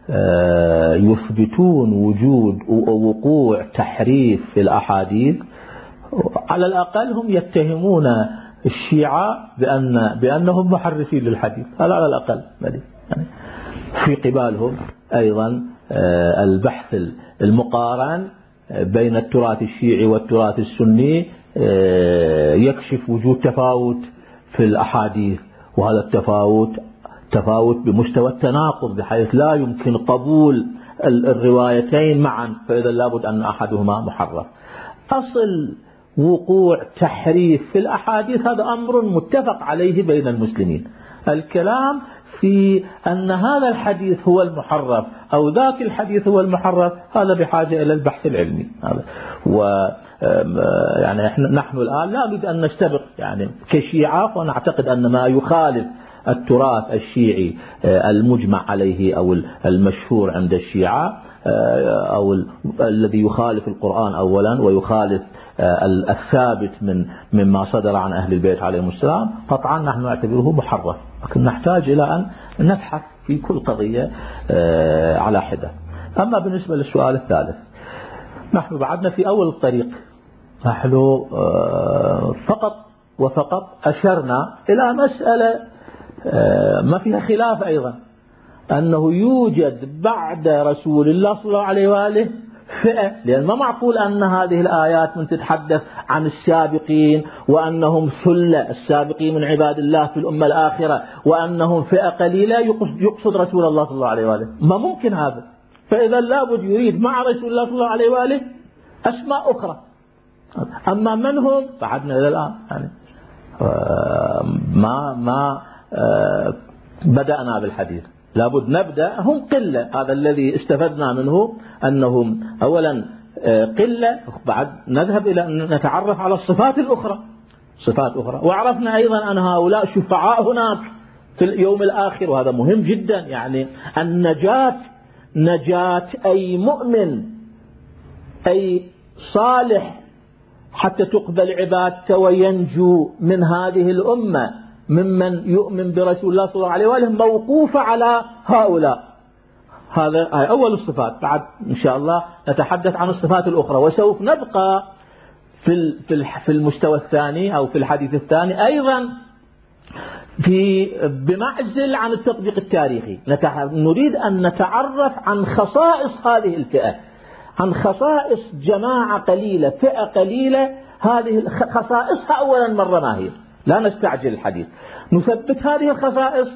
يثبتون وجود ووقوع تحريف في الأحاديث. على الأقل هم يتهمون الشيعة بأن بأنهم محرفين للحديث، هذا على الأقل. يعني في قبالهم أيضا البحث المقارن بين التراث الشيعي والتراث السني يكشف وجود تفاوت في الأحاديث، وهذا التفاوت تفاوت بمستوى التناقض بحيث لا يمكن قبول الروايتين معا، فإذا لابد أن أحدهما محرف. أصل وقوع تحريف في الأحاديث هذا أمر متفق عليه بين المسلمين. الكلام في أن هذا الحديث هو المحرف أو ذاك الحديث هو المحرف هذا بحاجة إلى البحث العلمي. و يعني نحن الآن لا نريد أن نستبق يعني كشيعة، ونعتقد أن ما يخالف التراث الشيعي المجمع عليه أو المشهور عند الشيعة أو الذي يخالف القرآن أولا ويخالف الثابت من مما صدر عن أهل البيت عليهم السلام، قطعا نحن نعتبره محرف، لكن نحتاج إلى أن نبحث في كل قضية على حدة. أما بالنسبة للسؤال الثالث، نحن بعدنا في أول الطريق، نحن فقط وفقط أشرنا إلى مسألة ما فيها خلاف أيضا، أنه يوجد بعد رسول الله صلى الله عليه وآله فئة، لأن ما معقول أن هذه الآيات من تتحدث عن السابقين وأنهم ثلة السابقين من عباد الله في الأمة الآخرة وأنهم فئة قليلة يقصد رسول الله صلى الله عليه وآله، ما ممكن هذا. فإذا لابد يريد مع رسول الله صلى الله عليه وآله أسماء أخرى. أما من هم بعدنا إلى الآن يعني ما ما بدأنا بالحديث، لابد نبدأ. هم قلة، هذا الذي استفدنا منه أنهم أولا قلة، بعد نذهب إلى أن نتعرف على الصفات الأخرى صفات أخرى وعرفنا أيضا أن هؤلاء شفعاء هناك في اليوم الآخر، وهذا مهم جدا. يعني النجاة نجاة أي مؤمن أي صالح حتى تقبل عبادته وينجو من هذه الأمة ممن يؤمن برسول الله صلى الله عليه وآله موقوفة على هؤلاء. هذا أول الصفات. بعد إن شاء الله نتحدث عن الصفات الأخرى، وسوف نبقى في في المستوى الثاني أو في الحديث الثاني أيضا في بمعزل عن التطبيق التاريخي. نريد أن نتعرف عن خصائص هذه الفئة، عن خصائص جماعة قليلة، فئة قليلة، هذه خصائصها أولا مرة ما هي، لا نستعجل الحديث، نثبت هذه الخصائص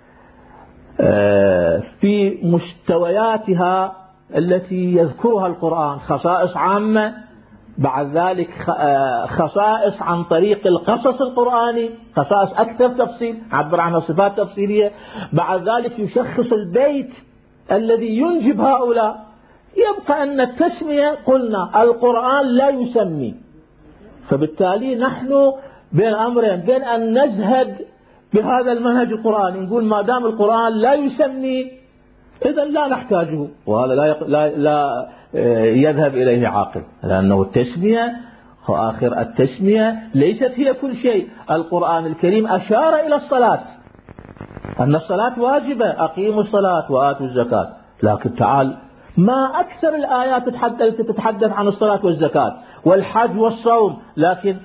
في مستوياتها التي يذكرها القرآن، خصائص عامة بعد ذلك خصائص عن طريق القصص القرآني، خصائص أكثر تفصيل عبر عنها صفات تفصيلية. بعد ذلك يشخص البيت الذي ينجب هؤلاء. يبقى أن التسمية قلنا القرآن لا يسمي، فبالتالي نحن بين أمرين، بين أن نزهد بهذا المنهج القرآني نقول ما دام القرآن لا يسمي إذا لا نحتاجه، وهذا لا, يق... لا... لا يذهب إليه عاقل، لأنه التسمية وآخر التسمية ليست هي كل شيء. القرآن الكريم أشار إلى الصلاة، أن الصلاة واجبة، أقيموا الصلاة وآتوا الزكاة، لكن تعال ما أكثر الآيات تتحدث عن الصلاة والزكاة والحج والصوم، لكن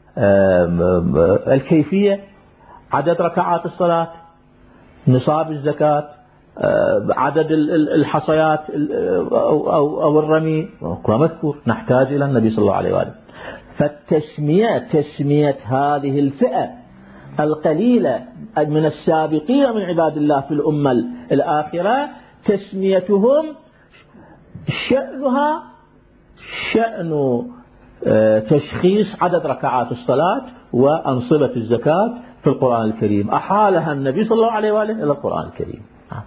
الكيفية، عدد ركعات الصلاة، نصاب الزكاة، عدد الحصيات أو الرمي ومذكور، نحتاج إلى النبي صلى الله عليه وآله. فالتسمية تسمية هذه الفئة القليلة من السابقين من عباد الله في الأمة الآخرة، تسميتهم شأنها شأن تشخيص عدد ركعات الصلاة وأنصبة الزكاة في القرآن الكريم، أحالها النبي صلى الله عليه وآله إلى القرآن الكريم.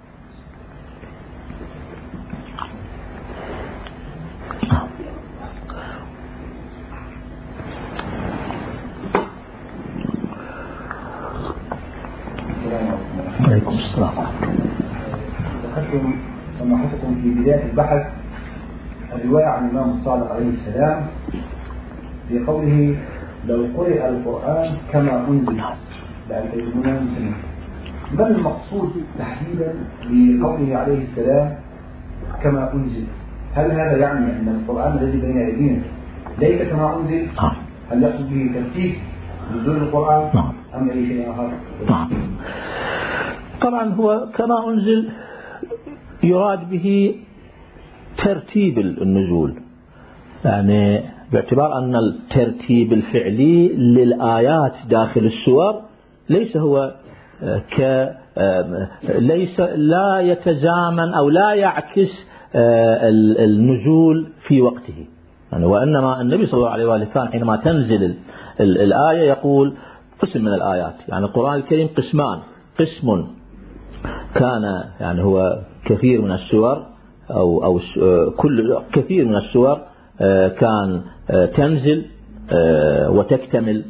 عليكم السلام. ذكرتم سماحتكم في بداية البحث الرواية عن الإمام الصادق عليه السلام في قوله لو قرئ القرآن كما أنزل لأتيتمونا مسلمين. ما المقصود تحديدا بقوله عليه السلام كما أنزل؟ هل هذا يعني أن القرآن الذي بين أيدينا ليس كما أنزل؟ هل يقصد به ترتيب نزول القرآن أم أي شيء آخر؟ طبعا هو كما أنزل يراد به ترتيب النزول، يعني باعتبار أن الترتيب الفعلي للآيات داخل السور ليس هو ك ليس لا يتزامن أو لا يعكس النزول في وقته، يعني وإنما النبي صلى الله عليه وآله كان حينما تنزل الآية يقول قسم من الآيات، يعني القرآن الكريم قسمان، قسم كان يعني هو كثير من السور أو أو كل كثير من السور كان تنزل وتكتمل.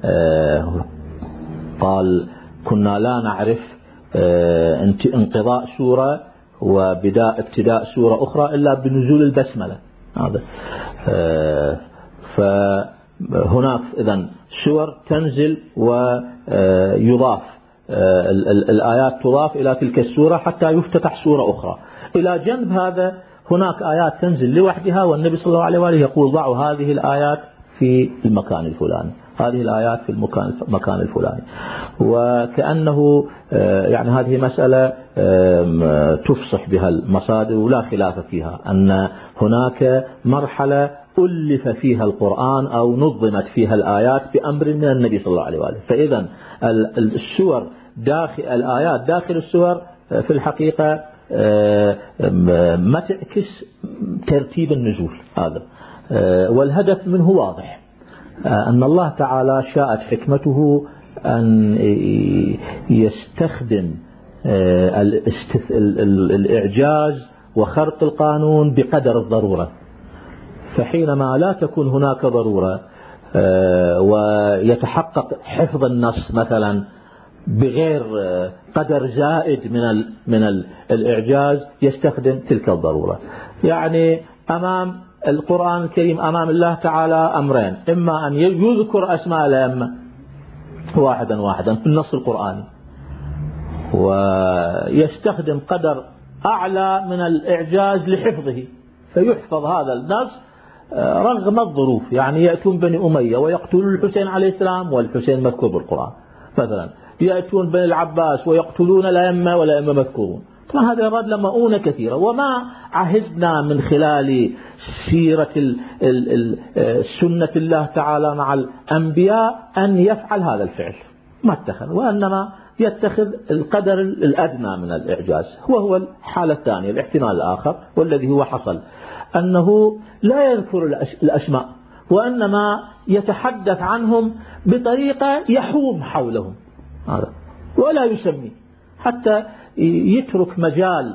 قال كنا لا نعرف انقضاء سورة وبداء ابتداء سورة أخرى إلا بنزول البسملة. هذا فهناك إذن سور تنزل ويضاف الآيات تضاف إلى تلك السورة حتى يفتتح سورة أخرى. إلى جنب هذا هناك آيات تنزل لوحدها والنبي صلى الله عليه وآله يقول ضعوا هذه الآيات في المكان الفلاني، هذه الآيات في المكان المكان الفلاني. وكأنه يعني هذه مسألة تفصح بها المصادر ولا خلاف فيها، أن هناك مرحلة ألف فيها القرآن أو نظمت فيها الآيات بأمر من النبي صلى الله عليه وآله. فإذا السور داخل الآيات داخل السور في الحقيقة ما تعكس ترتيب النزول هذا، والهدف منه واضح، أن الله تعالى شاءت حكمته أن يستخدم الإعجاز وخرق القانون بقدر الضرورة. فحينما لا تكون هناك ضرورة ويتحقق حفظ النص مثلا بغير قدر زائد من من الإعجاز يستخدم تلك الضرورة. يعني أمام القرآن الكريم أمام الله تعالى أمرين، إما أن يذكر أسماء الأئمة واحدا واحدا في النص القرآني ويستخدم قدر أعلى من الإعجاز لحفظه، فيحفظ هذا النص رغم الظروف. يعني يأتون بني أمية ويقتلون الحسين عليه السلام والحسين مذكور بالقرآن مثلا، يأتون بني العباس ويقتلون الأئمة والأئمة مذكورون. طبعا هذا يراد لمؤونة كثيرة، وما عهدنا من خلال سيرة سنة الله تعالى مع الأنبياء أن يفعل هذا الفعل، ما اتخذ، وإنما يتخذ القدر الأدنى من الإعجاز. وهو الحالة الثانية، الاحتمال الآخر والذي هو حصل، أنه لا يذكر الأسماء وإنما يتحدث عنهم بطريقة يحوم حولهم هذا ولا يسمي، حتى يترك مجال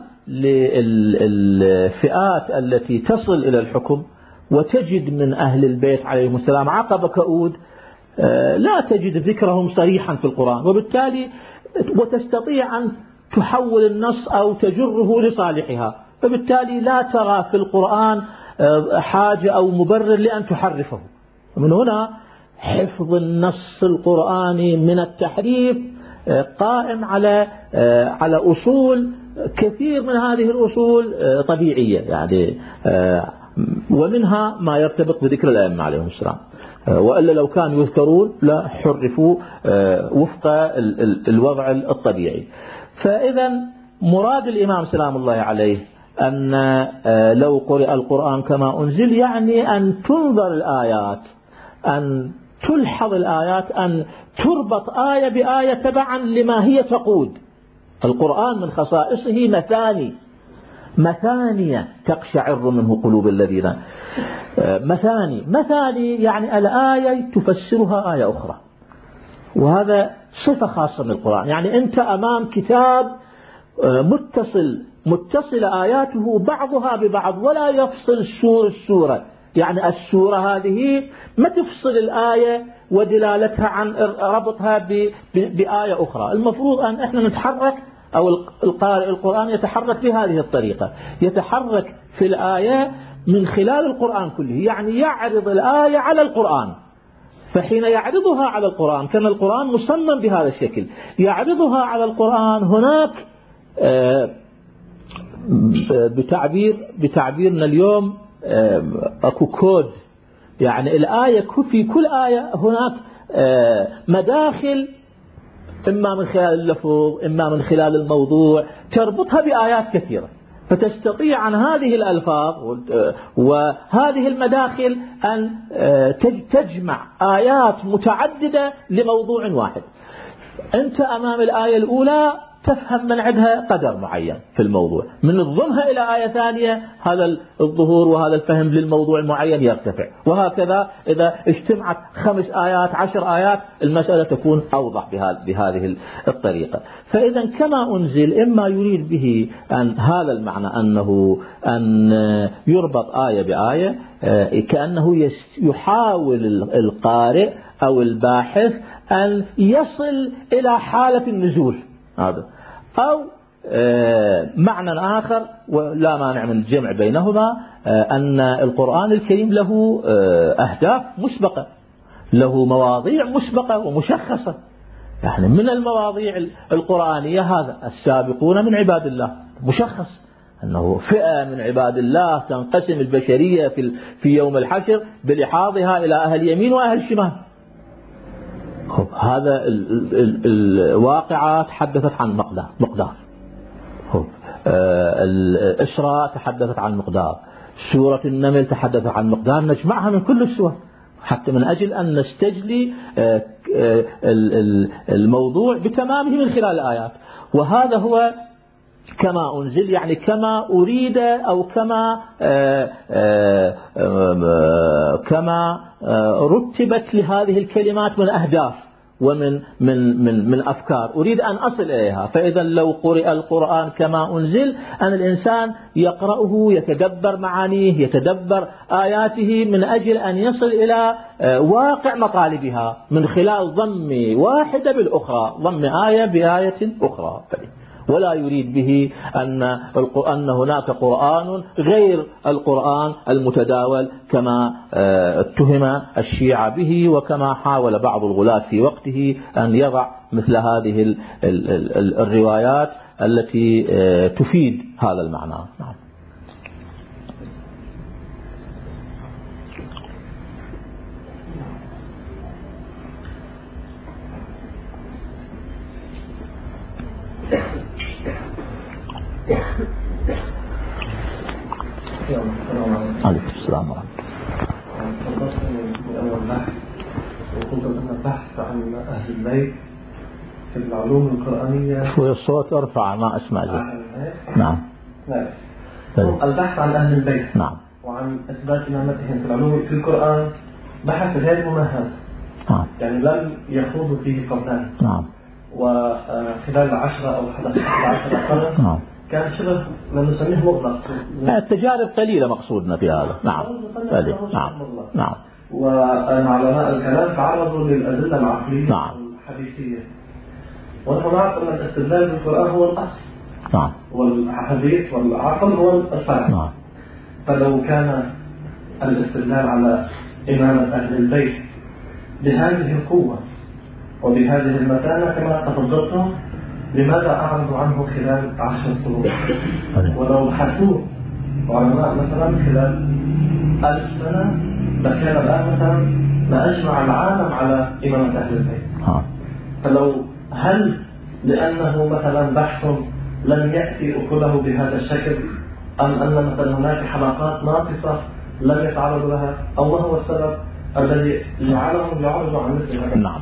للفئات التي تصل إلى الحكم. وتجد من أهل البيت عليهم السلام عقب كؤود لا تجد ذكرهم صريحا في القرآن، وبالتالي وتستطيع أن تحول النص أو تجره لصالحها، فبالتالي لا ترى في القرآن حاجة أو مبرر لأن تحرفه. من هنا حفظ النص القرآني من التحريف قائم على على أصول كثير من هذه الأصول طبيعية يعني، ومنها ما يرتبط بذكر الأئمة عليهم السلام، وإلا لو كانوا يذكرون لا حرفوا وفق الوضع الطبيعي. فإذا مراد الإمام سلام الله عليه أن لو قرئ القرآن كما أنزل يعني أن تنظر الآيات، أن تلحظ الآيات، أن تربط آية بآية تبعا لما هي تقود. القرآن من خصائصه مثاني، مثانية تقشعر منه قلوب الذين مثاني مثاني يعني الآية تفسرها آية أخرى، وهذا صفة خاصة من القرآن. يعني أنت أمام كتاب متصل متصل آياته بعضها ببعض ولا يفصل سورة السورة، يعني السورة هذه ما تفصل الآية ودلالتها عن ربطها بآية أخرى. المفروض أن احنا نتحرك أو القارئ القرآن يتحرك بهذه الطريقة، يتحرك في الآية من خلال القرآن كله، يعني يعرض الآية على القرآن. فحين يعرضها على القرآن كان القرآن مصمم بهذا الشكل، يعرضها على القرآن هناك بتعبير بتعبيرنا اليوم أكو كود، يعني الآية في كل آية هناك مداخل إما من خلال اللفظ إما من خلال الموضوع تربطها بآيات كثيرة، فتستطيع عن هذه الألفاظ وهذه المداخل أن تجمع آيات متعددة لموضوع واحد. أنت أمام الآية الأولى تفهم من عندها قدر معين في الموضوع، من الضمها إلى آية ثانية هذا الظهور وهذا الفهم للموضوع المعين يرتفع، وهكذا إذا اجتمعت خمس آيات عشر آيات المسألة تكون أوضح بهذه الطريقة. فإذا كما أنزل إما يريد به أن هذا المعنى أنه أن يربط آية بآية، كأنه يحاول القارئ أو الباحث أن يصل إلى حالة النزول هذا، أو معنى آخر ولا مانع من الجمع بينهما، أن القرآن الكريم له أهداف مسبقة، له مواضيع مسبقة ومشخصة. يعني من المواضيع القرآنية هذا السابقون من عباد الله مشخص، أنه فئة من عباد الله تنقسم البشرية في في يوم الحشر بلحاظها إلى أهل يمين وأهل شمال. هذا الواقعة تحدثت عن مقدار مقدار الإسراء تحدثت عن مقدار، سورة النمل تحدثت عن مقدار، نجمعها من كل السور حتى من أجل أن نستجلي الموضوع بتمامه من خلال الآيات. وهذا هو كما أنزل، يعني كما أريد أو كما كما رتبت لهذه الكلمات من أهداف ومن من من من أفكار أريد أن أصل إليها. فإذا لو قرئ القرآن كما أنزل أن الإنسان يقرأه يتدبر معانيه يتدبر آياته من أجل أن يصل إلى واقع مطالبها من خلال ضم واحدة بالأخرى، ضم آية بآية أخرى، ولا يريد به أن أن هناك قرآن غير القرآن المتداول كما اتهم الشيعة به، وكما حاول بعض الغلاة في وقته أن يضع مثل هذه الروايات التي تفيد هذا المعنى. نعم. عليكم السلام ورحمة الله. وكنت أنا بحث عن أهل البيت في العلوم القرآنية. شوية الصوت ارفع ما أسمع زين. نعم. نعم. البحث عن أهل البيت. نعم. وعن أسباب إمامتهم في العلوم في القرآن بحث غير ممهد، نعم. يعني لم يخوض فيه قبلان، نعم. وخلال عشرة أو حدث عشرة قرن نعم. كان شبه ما نسميه مغلق. التجارب قليلة مقصودنا في هذا. نعم. نعم. نعم. وأن علماء الكلام تعرضوا للأدلة العقلية نعم. والحديثية، ونحن نعرف أن الاستدلال بالقرآن هو الأصل. نعم. والحديث والعقل هو الفرع. نعم. فلو كان الاستدلال على إمامة أهل البيت بهذه القوة وبهذه المتانة كما تفضلتم، لماذا أعرضوا عنه خلال عشر قرون؟ ولو بحثوه علماء مثلا خلال ألف سنة لكان الآن مثلا ما أجمع العالم على إمامة أهل البيت. فلو هل لأنه مثلا بحث لم يأتي أكله بهذا الشكل، أم أن مثلا هناك حلقات ناقصة لم يتعرضوا لها، أو ما هو السبب الذي جعلهم يعرضوا عن مثل هذا؟ نعم.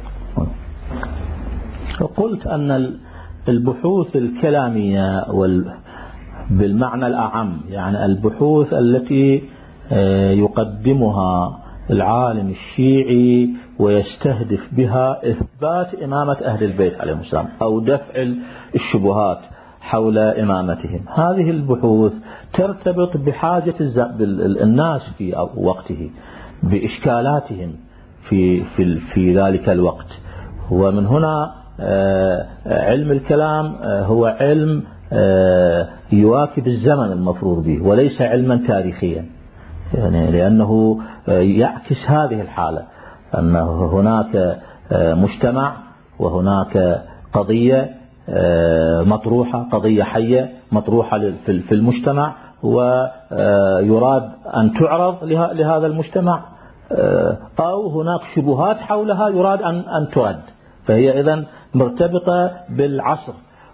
قلت أن البحوث الكلامية بالمعنى الأعم، يعني البحوث التي يقدمها العالم الشيعي ويستهدف بها إثبات إمامة أهل البيت عليهم السلام أو دفع الشبهات حول إمامتهم، هذه البحوث ترتبط بحاجة الناس في وقته، بإشكالاتهم في في في ذلك الوقت. ومن هنا علم الكلام هو علم يواكب الزمن المفروض به، وليس علما تاريخيا، يعني لأنه يعكس هذه الحالة، أن هناك مجتمع وهناك قضية مطروحة، قضية حية مطروحة في المجتمع، ويراد أن تعرض لهذا المجتمع، أو هناك شبهات حولها يراد أن أن ترد. فهي إذن مرتبطة بالعصر،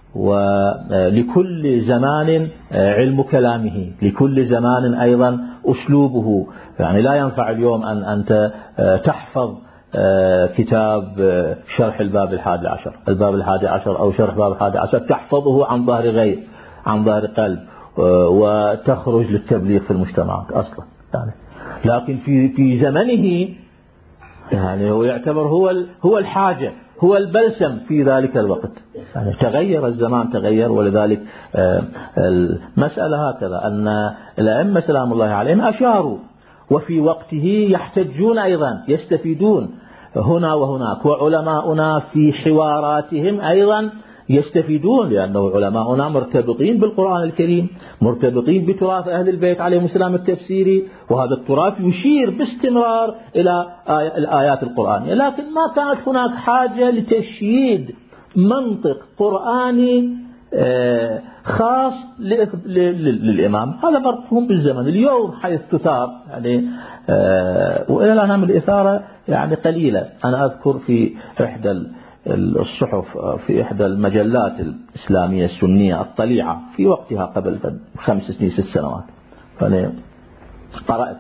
ولكل زمان علم كلامه، لكل زمان أيضا أسلوبه. يعني لا ينفع اليوم أن أنت تحفظ كتاب شرح الباب الحادي عشر الباب الحادي عشر أو شرح الباب الحادي عشر تحفظه عن ظهر غيب عن ظهر قلب وتخرج للتبليغ في المجتمعات أصلا، يعني لكن في في زمنه يعني هو يعتبر هو هو الحاجة، هو البلسم في ذلك الوقت. يعني تغير الزمان، تغير، ولذلك المسألة هكذا أن الأئمة سلام الله عليهم أشاروا، وفي وقته يحتجون أيضا، يستفيدون هنا وهناك، وعلماؤنا في حواراتهم أيضا يستفيدون، لأنه علماؤنا مرتبطين بالقرآن الكريم، مرتبطين بتراث أهل البيت عليهم السلام التفسيري، وهذا التراث يشير باستمرار إلى الآيات القرآنية، لكن ما كانت هناك حاجة لتشييد منطق قرآني خاص للإمام. هذا مفهوم بالزمن. اليوم حيث تثار يعني وإلى الآن الإثارة يعني قليلة. أنا أذكر في إحدى الصحف في إحدى المجلات الإسلامية السنية الطليعة في وقتها قبل خمس سنين ست سنوات، فأنا قرأت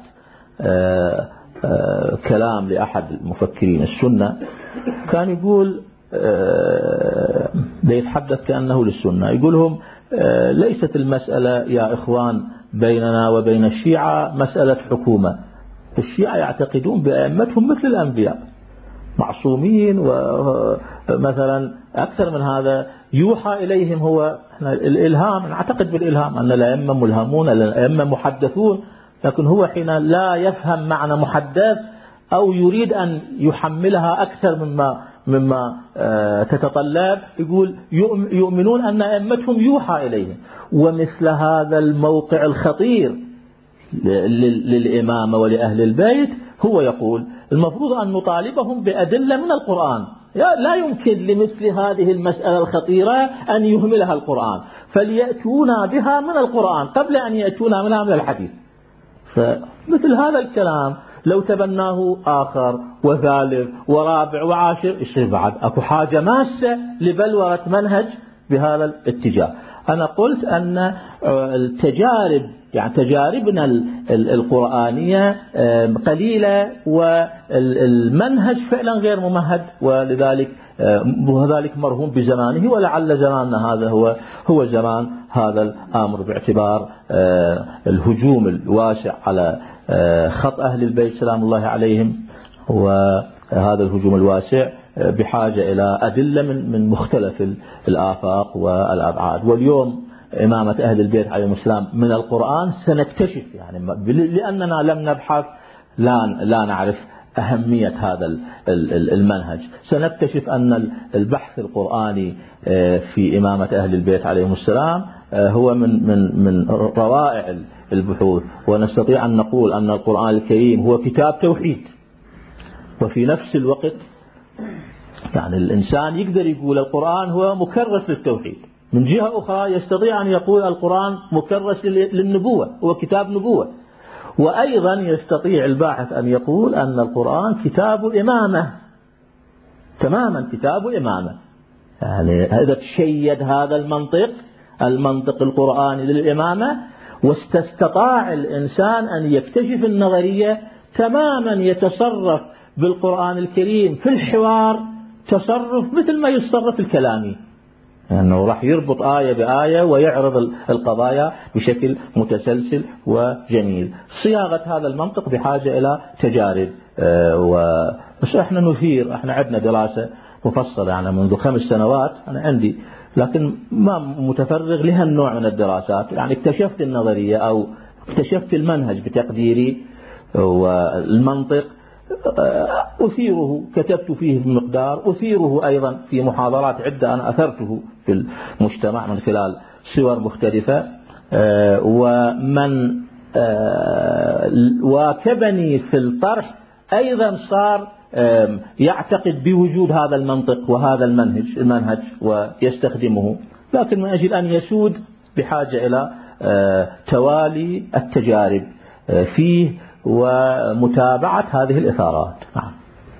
كلام لأحد المفكرين السنة، كان يقول ليتحدث كأنه للسنة، يقولهم ليست المسألة يا إخوان بيننا وبين الشيعة مسألة حكومة. الشيعة يعتقدون بأئمتهم مثل الأنبياء معصومين، ومثلا أكثر من هذا يوحى إليهم هو الإلهام. نعتقد بالإلهام أن الأئمة ملهمون، الأئمة محدثون، لكن هو حين لا يفهم معنى محدث أو يريد أن يحملها أكثر مما مما تتطلب، يقول يؤمنون أن أئمتهم يوحى إليهم. ومثل هذا الموقع الخطير للإمامة ولأهل البيت هو يقول المفروض أن نطالبهم بأدلة من القرآن. لا يمكن لمثل هذه المسألة الخطيرة أن يهملها القرآن، فليأتونا بها من القرآن قبل أن يأتونا منها من الحديث. فمثل هذا الكلام لو تبناه آخر وثالث ورابع وعاشر يصير بعد أكو حاجة ماسة لبلورة منهج بهذا الاتجاه. أنا قلت أن التجارب يعني تجاربنا القرآنية قليلة، والمنهج فعلا غير ممهد، ولذلك وذلك مرهون بزمانه، ولعل زماننا هذا هو هو زمان هذا الأمر، باعتبار الهجوم الواسع على خط أهل البيت سلام الله عليهم وهذا الهجوم الواسع بحاجة إلى أدلة من من مختلف الآفاق والأبعاد. واليوم إمامة أهل البيت عليهم السلام من القرآن سنكتشف، يعني لأننا لم نبحث لا لا نعرف أهمية هذا المنهج، سنكتشف أن البحث القرآني في إمامة أهل البيت عليهم السلام هو من من من روائع البحوث. ونستطيع أن نقول أن القرآن الكريم هو كتاب توحيد، وفي نفس الوقت يعني الإنسان يقدر يقول القرآن هو مكرس للتوحيد. من جهة أخرى يستطيع أن يقول القرآن مكرس للنبوة، هو كتاب نبوة. وأيضا يستطيع الباحث أن يقول أن القرآن كتاب إمامة، تماما كتاب إمامة. يعني إذا تشيد هذا المنطق المنطق القرآني للإمامة، واستطاع الإنسان أن يكتشف النظرية تماما يتصرف بالقرآن الكريم في الحوار تصرف مثل ما يتصرف الكلامي، لأنه يعني راح يربط آية بآية ويعرض القضايا بشكل متسلسل وجميل. صياغة هذا المنطق بحاجة إلى تجارب، وبس احنا نثير، احنا عندنا دراسة مفصلة يعني منذ خمس سنوات أنا عندي، لكن ما متفرغ لها النوع من الدراسات. يعني اكتشفت النظرية أو اكتشفت المنهج بتقديري والمنطق، أثيره، كتبت فيه بمقدار، أثيره أيضا في محاضرات عدة أنا أثرته في المجتمع من خلال صور مختلفة. ومن واكبني في الطرح أيضا صار يعتقد بوجود هذا المنطق وهذا المنهج المنهج ويستخدمه، لكن من أجل أن يسود بحاجة إلى توالي التجارب فيه ومتابعة هذه الإثارات. نعم.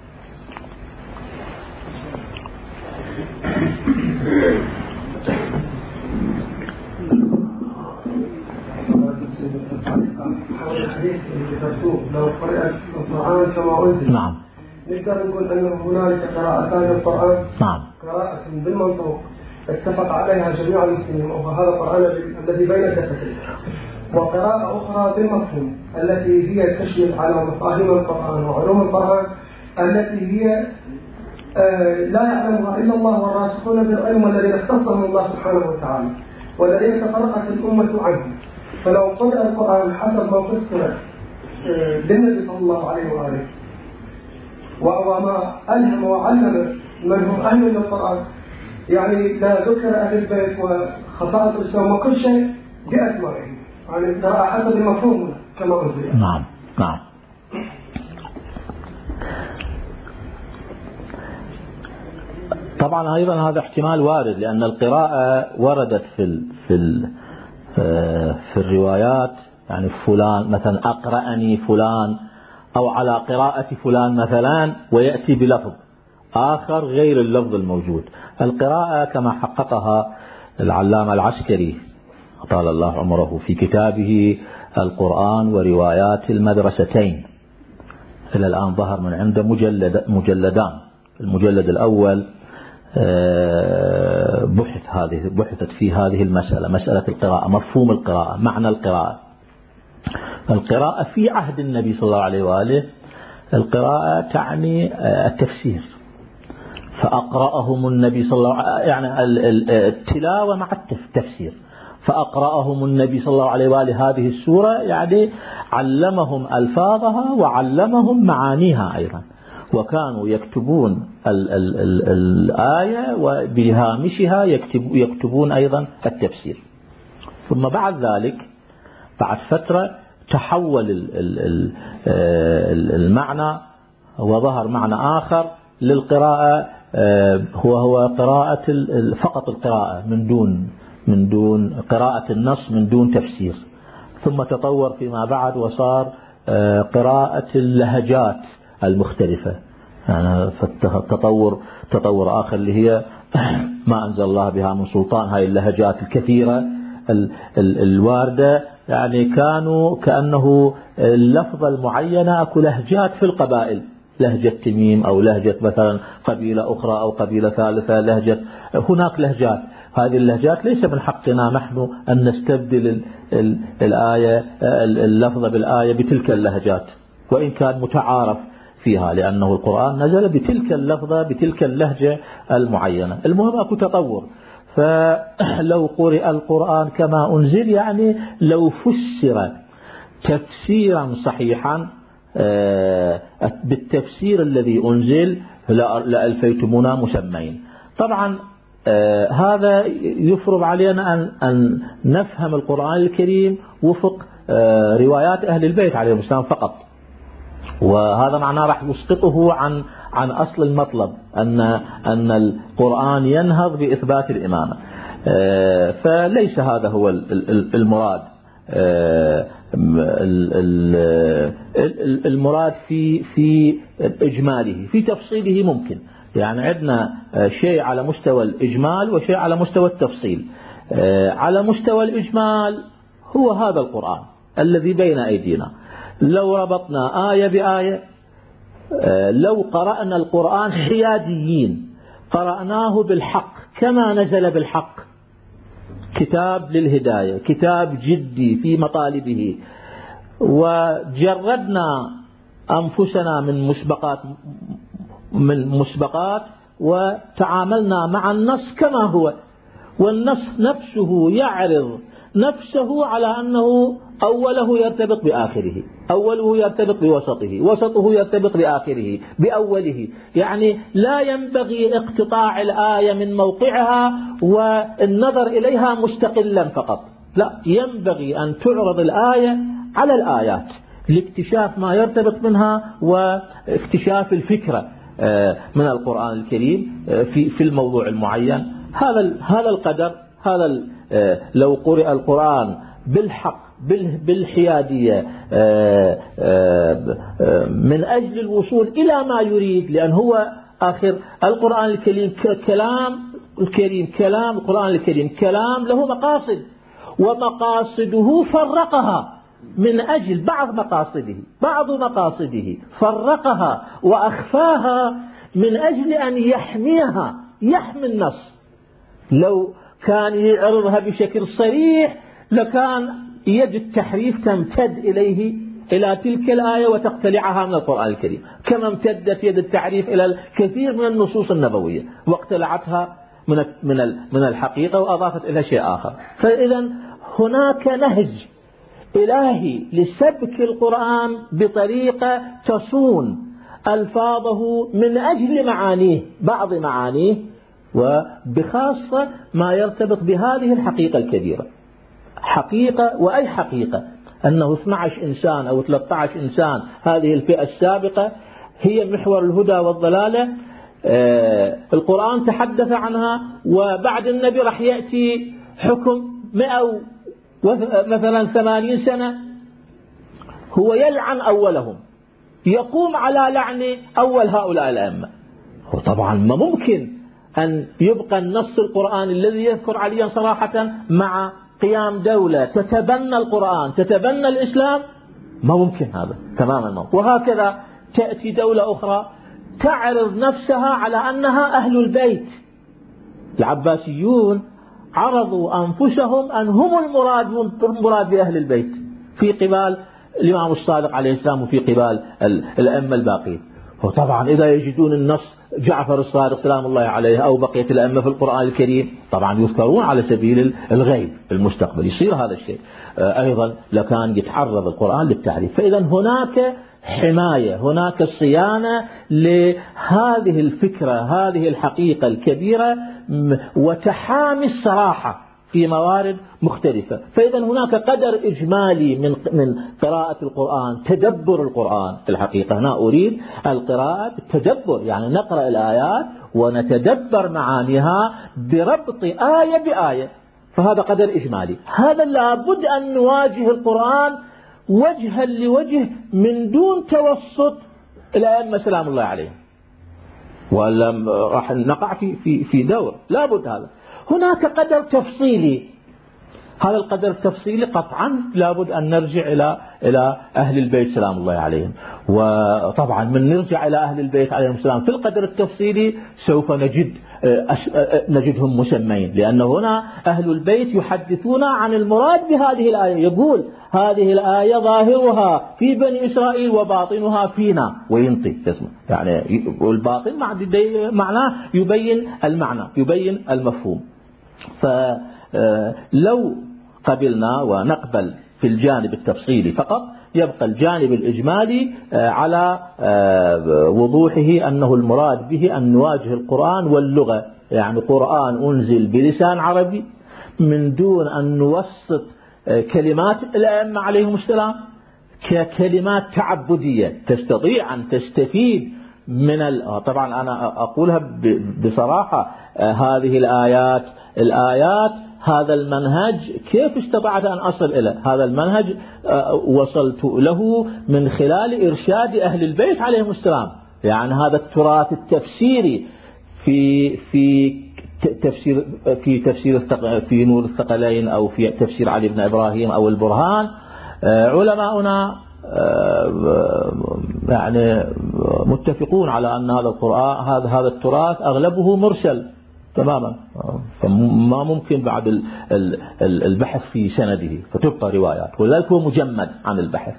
لو قرأت القرآن كما أنزل، نعم، نقدر نقول أن هنالك قراءتان للقرآن، نعم، قراءة بالمنطوق اتفق عليها جميع المسلمين وهذا القرآن الذي بين كفتيه، وقراءة أخرى بالمفهوم التي هي تشمل على مفاهيم القرآن وعلوم القرآن التي هي آه لا يعلمها إلا الله والراسخون بالعلم والذين اختصهم الله سبحانه وتعالى والذين تفرقت الأمة عنه. فلو قرأ القرآن حسب ما فسر آه للنبي صلى الله عليه وآله وما ألهم وعلم من هم أهل للقرآن، يعني لا ذكر أهل البيت وخصائص الإسلام وكل شيء بأسمائه، يعني ترى حسب المفهوم كما أنزل. نعم، نعم. طبعا أيضا هذا احتمال وارد، لأن القراءة وردت في ال في ال في الروايات، يعني فلان مثلا أقرأني فلان أو على قراءة فلان مثلا، ويأتي بلفظ آخر غير اللفظ الموجود. القراءة كما حققها العلامة العسكري طال الله عمره في كتابه القرآن وروايات المدرستين، إلى الآن ظهر من عنده مجلد مجلدان. المجلد الأول بحث هذه بحثت في هذه المسألة، مسألة القراءة، مفهوم القراءة، معنى القراءة. القراءة في عهد النبي صلى الله عليه وآله القراءة تعني التفسير، فأقرأهم النبي صلى الله عليه، يعني التلاوة مع التفسير، فأقرأهم النبي صلى الله عليه وآله هذه السورة، يعني علمهم ألفاظها وعلمهم معانيها أيضا، وكانوا يكتبون ال ال ال الآية وبهامشها يكتب يكتبون أيضا التفسير. ثم بعد ذلك بعد فترة تحول ال ال ال المعنى وظهر معنى آخر للقراءة، هو هو قراءة فقط القراءة من دون من دون قراءة النص من دون تفسير. ثم تطور فيما بعد وصار قراءة اللهجات المختلفة، يعني تطور تطور آخر اللي هي ما أنزل الله بها من سلطان، هاي اللهجات الكثيرة الواردة، يعني كانوا كأنه اللفظة المعينة أكو لهجات في القبائل، لهجة تميم أو لهجة مثلا قبيلة أخرى أو قبيلة ثالثة، لهجة هناك لهجات، هذه اللهجات ليس من حقنا نحن أن نستبدل الآية اللفظة بالآية بتلك اللهجات، وإن كان متعارف فيها، لأنه القرآن نزل بتلك اللفظة بتلك اللهجة المعينة. المهم أكو تطور. فلو قرئ القرآن كما أنزل يعني لو فسر تفسيرا صحيحا بالتفسير الذي أنزل لألفيتمونا مسمين. طبعا هذا يفرض علينا أن, أن نفهم القرآن الكريم وفق روايات أهل البيت عليهم السلام فقط، وهذا معناه راح يسقطه عن عن أصل المطلب أن أن القرآن ينهض بإثبات الإمامة. فليس هذا هو المراد. المراد في في إجماله، في تفصيله ممكن، يعني عندنا شيء على مستوى الإجمال وشيء على مستوى التفصيل. على مستوى الإجمال هو هذا القرآن الذي بين أيدينا. لو ربطنا آية بآية، لو قرأنا القرآن حياديين قرأناه بالحق كما نزل بالحق، كتاب للهداية، كتاب جدي في مطالبه، وجردنا أنفسنا من مسبقات من مسبقات وتعاملنا مع النص كما هو، والنص نفسه يعرض نفسه على أنه أوله يرتبط بآخره، أوله يرتبط بوسطه، وسطه يرتبط بآخره بأوله. يعني لا ينبغي اقتطاع الآية من موقعها والنظر إليها مستقلا فقط، لا، ينبغي أن تعرض الآية على الآيات لاكتشاف ما يرتبط منها واكتشاف الفكرة من القرآن الكريم في في الموضوع المعين. هذا هذا القدر، هذا لو قرئ القرآن بالحق بالحيادية من أجل الوصول إلى ما يريد، لأن هو آخر القرآن الكريم كلام الكريم كلام القرآن الكريم كلام له مقاصد، ومقاصده فرقها من أجل بعض مقاصده بعض مقاصده فرقها وأخفاها من أجل أن يحميها، يحمي النص. لو كان يعرضها بشكل صريح لكان يد التحريف تمتد إليه إلى تلك الآية وتقتلعها من القرآن الكريم، كما امتدت يد التحريف إلى الكثير من النصوص النبوية واقتلعتها من من من الحقيقة وأضافت إلى شيء آخر. فإذا هناك نهج إلهي لسبك القرآن بطريقة تصون ألفاظه من أجل معانيه، بعض معانيه، وبخاصة ما يرتبط بهذه الحقيقة الكبيرة. حقيقة، وأي حقيقة؟ أنه اثني عشر إنسان أو ثلاثة عشر إنسان، هذه الفئة السابقة هي محور الهدى والضلالة. آه القرآن تحدث عنها، وبعد النبي رح يأتي حكم مئة مثلا ثمانين سنة هو يلعن أولهم، يقوم على لعن أول هؤلاء الأئمة. وطبعا ما ممكن أن يبقى النص القرآن الذي يذكر عليا صراحة مع قيام دولة تتبنى القرآن تتبنى الإسلام، ما ممكن هذا تماما ما. وهكذا تأتي دولة أخرى تعرض نفسها على أنها أهل البيت. العباسيون عرضوا أنفسهم أن هم المراد المراد بأهل البيت في قبال الإمام الصادق عليه السلام وفي قبال الأئمة الباقين. وطبعا إذا يجدون النص جعفر الصادق سلام الله عليه أو بقية الأئمة في القرآن الكريم طبعا يذكرون على سبيل الغيب المستقبل، يصير هذا الشيء أيضا لكان يتعرض القرآن للتعريف. فإذا هناك حماية، هناك صيانة لهذه الفكرة، هذه الحقيقة الكبيرة، وتحامي الصراحة في موارد مختلفة. فإذا هناك قدر إجمالي من من قراءة القرآن، تدبر القرآن. في الحقيقة هنا أريد القراءة بالتدبر، يعني نقرأ الآيات ونتدبر معانيها بربط آية بآية، فهذا قدر إجمالي. هذا لابد أن نواجه القرآن وجها لوجه من دون توسط الأئمة سلام الله عليهم، ولا راح نقع في في في دور. لابد هذا. هناك قدر تفصيلي، هذا القدر التفصيلي قطعا لابد أن نرجع إلى إلى أهل البيت سلام الله عليهم، وطبعا من نرجع إلى أهل البيت عليهم السلام في القدر التفصيلي سوف نجد نجدهم مسمين، لأن هنا أهل البيت يحدثون عن المراد بهذه الآية. يقول هذه الآية ظاهرها في بني إسرائيل وباطنها فينا، وينطي يعني والباطن معناه يبين المعنى يبين المفهوم. فلو قبلنا ونقبل في الجانب التفصيلي فقط، يبقى الجانب الإجمالي على وضوحه أنه المراد به أن نواجه القرآن واللغة، يعني قرآن أنزل بلسان عربي من دون أن نوسط كلمات الأئمة عليهم السلام ككلمات تعبدية تستطيع أن تستفيد من ال... طبعا أنا أقولها بصراحة، هذه الآيات الآيات هذا المنهج كيف استطعت أن أصل إلى هذا المنهج؟ وصلت له من خلال إرشاد أهل البيت عليهم السلام. يعني هذا التراث التفسيري في في تفسير في تفسير في نور الثقلين أو في تفسير علي بن إبراهيم أو البرهان، علماؤنا يعني متفقون على أن هذا القرآن هذا هذا التراث أغلبه مرسل تماما، فما ممكن بعد البحث في سنده فتبقى روايات، ولذلك هو مجمد عن البحث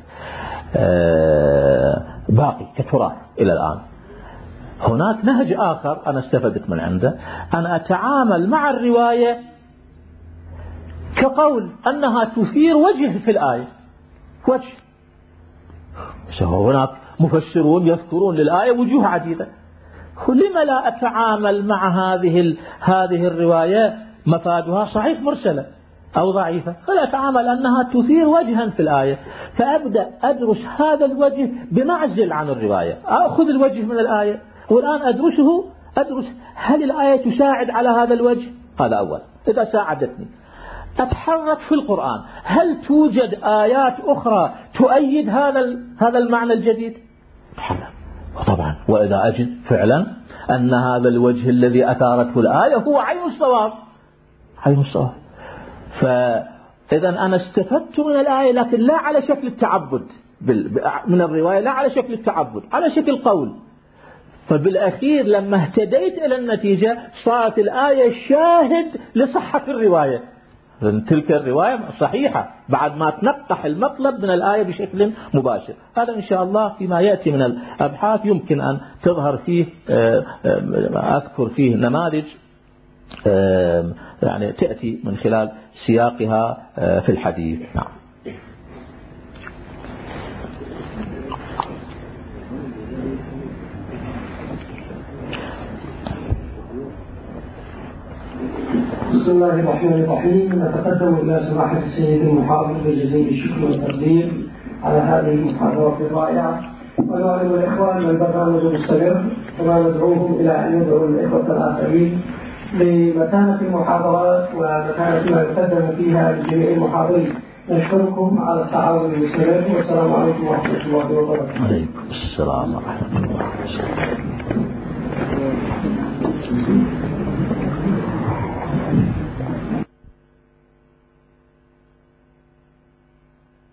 باقي كتراث إلى الآن. هناك نهج آخر أنا استفدت من عنده، أنا أتعامل مع الرواية كقول أنها تثير وجه في الآية، وجه. هناك مفسرون يذكرون للآية وجوه عديدة، لما لا أتعامل مع هذه هذه الرواية مفادها صحيح مرسلة أو ضعيفة، فلا أتعامل أنها تثير وجها في الآية، فأبدأ أدرس هذا الوجه بمعزل عن الرواية، أخذ الوجه من الآية والآن أدرسه أدرس هل الآية تساعد على هذا الوجه؟ هذا أول. إذا ساعدتني أتحرك في القرآن، هل توجد آيات أخرى تؤيد هذا هذا المعنى الجديد؟ طبعا. وإذا أجد فعلا أن هذا الوجه الذي أثارته الآية هو عين الصواب عين الصواب فإذا أنا استفدت من الآية، لكن لا على شكل التعبد من الرواية، لا على شكل التعبد، على شكل قول. فبالأخير لما اهتديت إلى النتيجة صارت الآية شاهد لصحة الرواية، تلك الرواية صحيحة بعد ما تنقح المطلب من الآية بشكل مباشر. هذا إن شاء الله فيما يأتي من الأبحاث يمكن أن تظهر فيه، أذكر فيه نماذج يعني تأتي من خلال سياقها في الحديث. نعم. بسم الله الرحمن الرحيم. نتقدم إلى سماحة السيد المحاضر بجزيل الشكر والتقدير على هذه المحاضرة الرائعة، ونعلم الإخوان أن البرنامج مستمر، كما ندعوهم إلى أن يدعوا الإخوة الآخرين لمتانة المحاضرات ومتانة ما يقدم فيها لجميع المحاضرين. نشكركم على التعاون المستمر، والسلام عليكم ورحمة الله وبركاته. عليكم السلام ورحمة الله وبركاته.